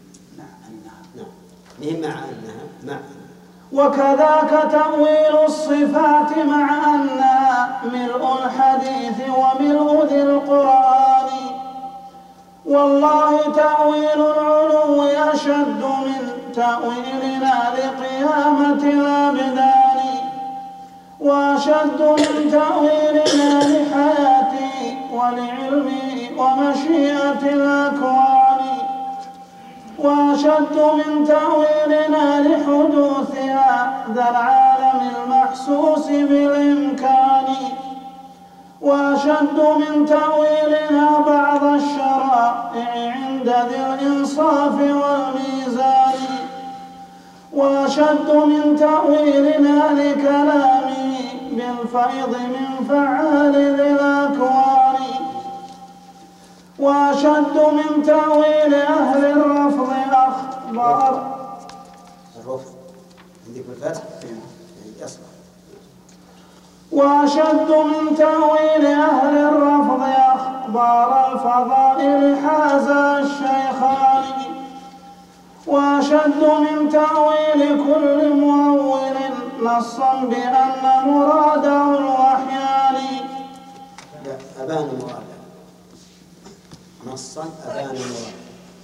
مع أنها وكذاك تأويل الصفات مع أنها ملء الحديث وملء ذي القرآن. والله تأويل العلو أشد من تأويلنا لقيامة الأبدان. وأشد من تأويلنا لحياتي ولعلمي ومشيئة الأكوان. وأشد من تأويلنا لحدوثها ذا العالم المحسوس بالإمكان. وأشد من تأويلنا بعض الشرائع عند ذي الإنصاف والميزان. وأشد من تأويلنا لكلامه بالفيض من فعال ذي الأكوان. وأشد من تأويل أهل الرفض أخبار الرفض عندك بالفتح يصلح. وأشد من تأويل أهل الرفض أخبار الفضائل حاز الشيخان. وأشد من تأويل كل مؤول نصا بأن مراده الوحيان. أبان مراده نصا أبان مراده.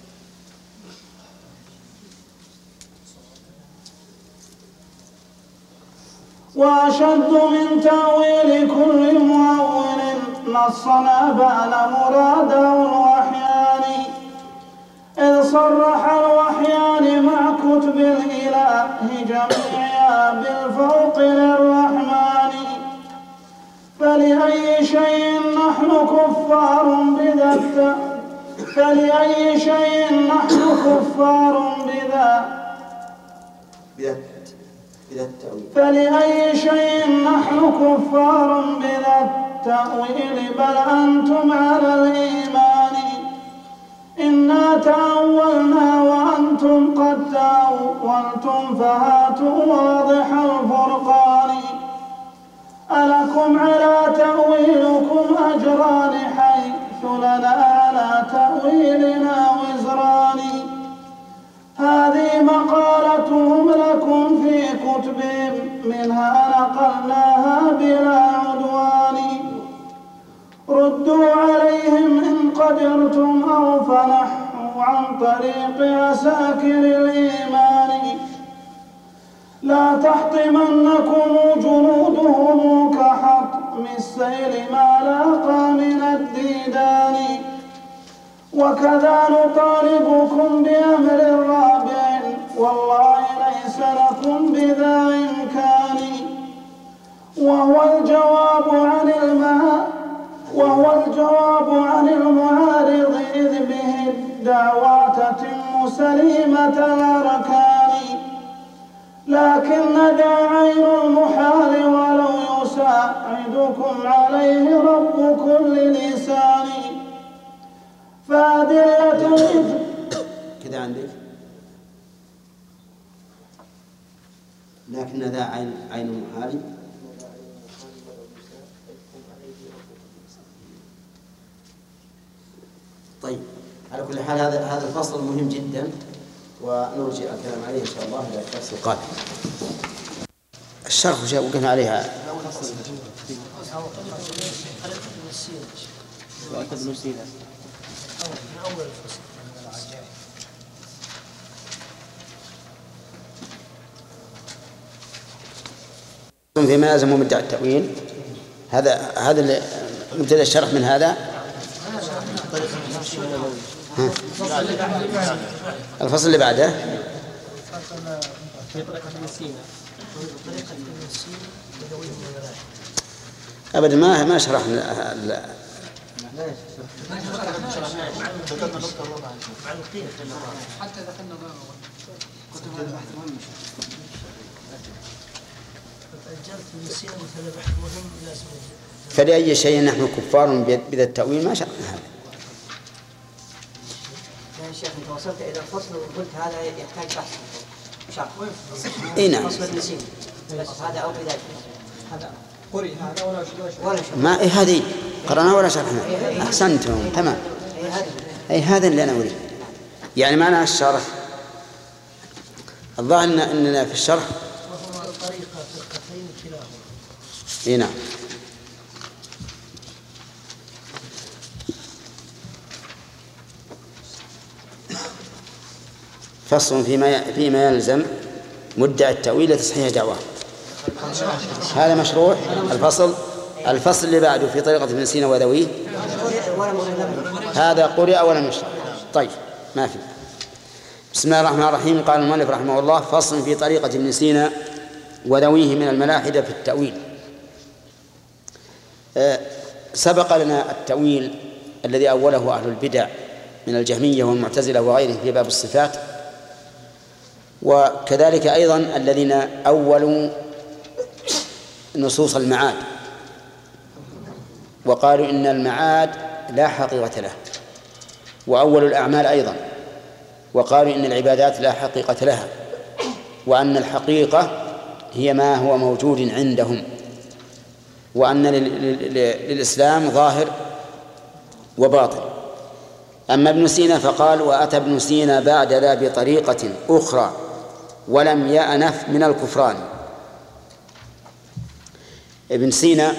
وأشد من تأويل كل مؤول نصا أبان مراده الوحيان. إذ صرح الوحيان مع كتب الإله جميعا بالفوق للرحمن. فلأي شيء نحن كفار بذا فلأي شيء نحن كفار بذا فلأي شيء نحن كفار بذا التأويل بل أنتم على الإيمان. إنا تأولنا وأنتم قد تأولتم فهاتوا واضح الفرقان. ألكم على تأويلكم أجران حيث لنا على تأويلنا وزران. هذه مقالتهم لكم في كتبهم منها نقلناها بلا عدوان. ردوا عليهم إن قدرتم أو فنحوا عن طريق عساكر الإيمان. لا تحطمنكم جنودهم كحطم السيل ما لاقى من الديدان. وكذا نطالبكم بأمر رابع والله ليس لكم بذا إمكان. وهو الجواب عن المعارض إذ به الدعوى تتم سليمة الأركان. لكن ذا عين المحال ولو يساعدكم عليه رب كل لسان. فأدلة كذا عندك لكن ذا عين المحال حال هذا الفصل مهم جدا، ونرجع الكلام عليه إن شاء الله إلى الدرس القادم. الشرح وقفنا عليها. فيما يلزم مبدع التأويل، هذا مبتدأ الشرح من هذا. الفصل اللي بعده أبدا ما شرحنا حتى دخلنا فلأي شيء نحن كفار بذا التأويل ما شرحنا هذا. يا شيخ انت وصلت الى الفصل وقلت هذا يحتاج بحث شرح. اي نعم. فصل النسيم هذا او كذا هذا قري هذا ولا شرح. ما هذه قرأنا ولا شرحنا. أحسنتم تمام. أي هذا اللي أنا أريد، يعني معنى الشرح الظاهر أننا في الشرح وهو طريقة فرقتين كلاهما. اي نعم. فصل فيما يلزم مدعي التأويل لتصحيح دعواه. هذا مشروع. الفصل اللي بعده في طريقة ابن سينا وذويه هذا قرئ ولم يشرح. طيب ما في. بسم الله الرحمن الرحيم. قال المؤلف رحمه الله: فصل في طريقة ابن سينا وذويه من الملاحدة في التأويل. سبق لنا التأويل الذي أوله أهل البدع من الجهمية والمعتزلة وغيرهم في باب الصفات، وكذلك أيضا الذين أولوا نصوص المعاد وقالوا إن المعاد لا حقيقة له، وأولوا الأعمال أيضا وقالوا إن العبادات لا حقيقة لها، وأن الحقيقة هي ما هو موجود عندهم، وأن للإسلام ظاهر وباطن. أما ابن سينا فقال: وأتى ابن سينا بعد ذا بطريقة أخرى ولم يأنف من الكفران. ابن سينا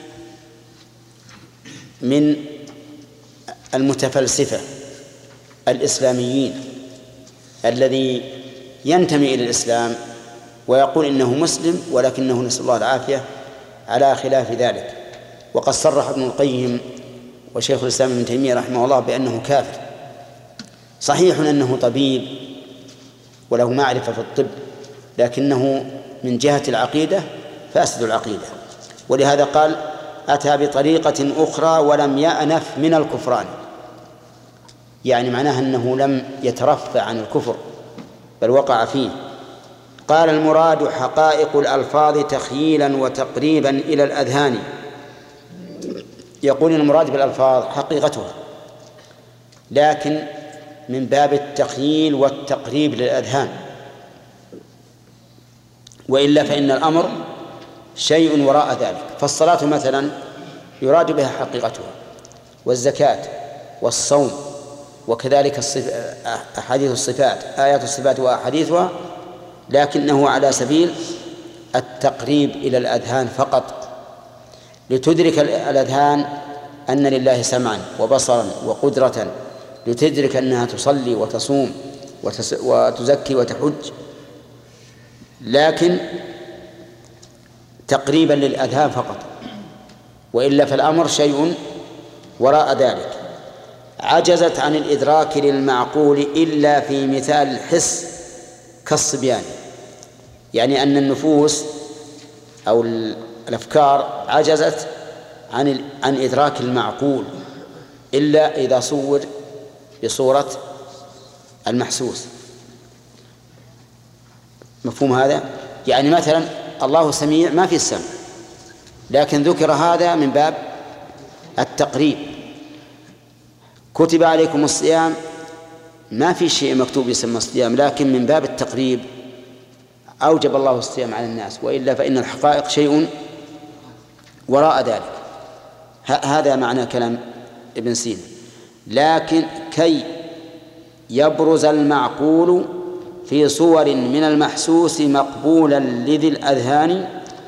من المتفلسفة الإسلاميين الذي ينتمي إلى الإسلام ويقول إنه مسلم، ولكنه نسأل الله العافية على خلاف ذلك. وقد صرح ابن القيم وشيخ الإسلام ابن تيمية رحمه الله بأنه كافر. صحيح أنه طبيب وله معرفة في الطب، لكنه من جهة العقيدة فاسد العقيدة، ولهذا قال: أتى بطريقة أخرى ولم يأنف من الكفران، يعني معناها أنه لم يترفع عن الكفر بل وقع فيه. قال: المراد حقائق الألفاظ تخييلا وتقريبا إلى الأذهان. يقول المراد بالألفاظ حقيقتها، لكن من باب التخييل والتقريب للأذهان، وإلا فإن الأمر شيء وراء ذلك. فالصلاة مثلا يراد بها حقيقتها، والزكاة والصوم، وكذلك أحاديث الصفات، آيات الصفات وأحاديثها، لكنه على سبيل التقريب إلى الأذهان فقط، لتدرك الأذهان أن لله سمعا وبصرا وقدرة، لتدرك أنها تصلي وتصوم وتزكي وتحج، لكن تقريبا للأذهان فقط، وإلا فالأمر شيء وراء ذلك. عجزت عن الإدراك للمعقول إلا في مثال الحس كالصبيان، يعني أن النفوس أو الأفكار عجزت عن إدراك المعقول إلا إذا صور بصورة المحسوس. مفهوم هذا؟ يعني مثلا الله سميع ما في السمع، لكن ذكر هذا من باب التقريب. كتب عليكم الصيام، ما في شيء مكتوب يسمى الصيام، لكن من باب التقريب أوجب الله الصيام على الناس، وإلا فإن الحقائق شيء وراء ذلك. هذا معنى كلام ابن سينا. لكن كي يبرز المعقول في صور من المحسوس مقبولا لذي الأذهان.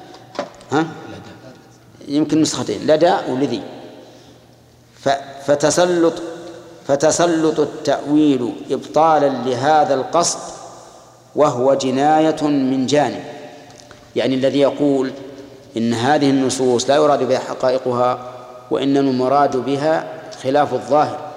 يمكن نسختين، لدى ولذي. فتسلط التأويل إبطالا لهذا القصد وهو جناية من جانب، يعني الذي يقول إن هذه النصوص لا يراد بها حقائقها وإن المراد بها خلاف الظاهر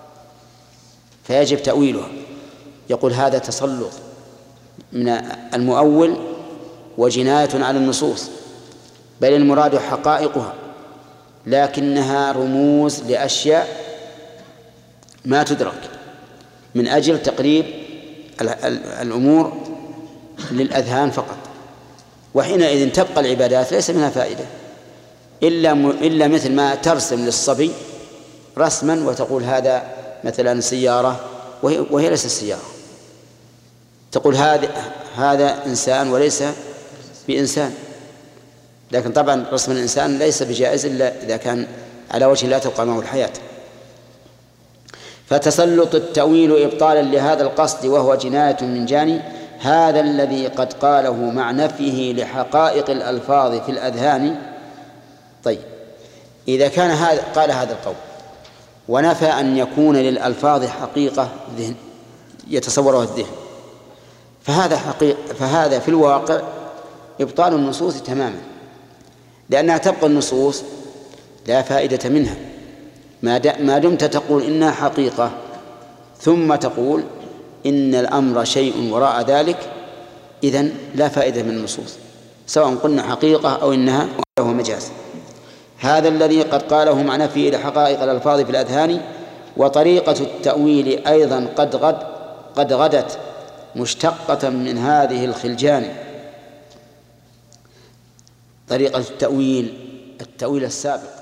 فيجب تأويلها، يقول هذا تسلط من المؤول وجناية على النصوص، بل المراد حقائقها لكنها رموز لأشياء ما تدرك من أجل تقريب الأمور للأذهان فقط. وحينئذ تبقى العبادات ليس منها فائدة إلا مثل ما ترسم للصبي رسما وتقول هذا مثلا سيارة وهي ليست سيارة، تقول هذا إنسان وليس بإنسان، لكن طبعا رسم الإنسان ليس بجائز إلا إذا كان على وجه لا تبقى معه الحياة. فتسلط التأويل إبطالا لهذا القصد وهو جناية من جاني، هذا الذي قد قاله مع نفيه لحقائق الألفاظ في الأذهان. طيب، إذا كان قال هذا القول ونفى أن يكون للألفاظ حقيقة ذهن يتصورها الذهن، فهذا في الواقع إبطال النصوص تماما، لأنها تبقى النصوص لا فائدة منها ما دمت تقول إنها حقيقة ثم تقول إن الأمر شيء وراء ذلك، إذن لا فائدة من النصوص سواء قلنا حقيقة أو إنها هو مجاز. هذا الذي قد قاله مع نفيه لحقائق الألفاظ في الأذهان. وطريقة التأويل أيضا قد غدت مشتقة من هذه الخلجان. طريقة التأويل السابق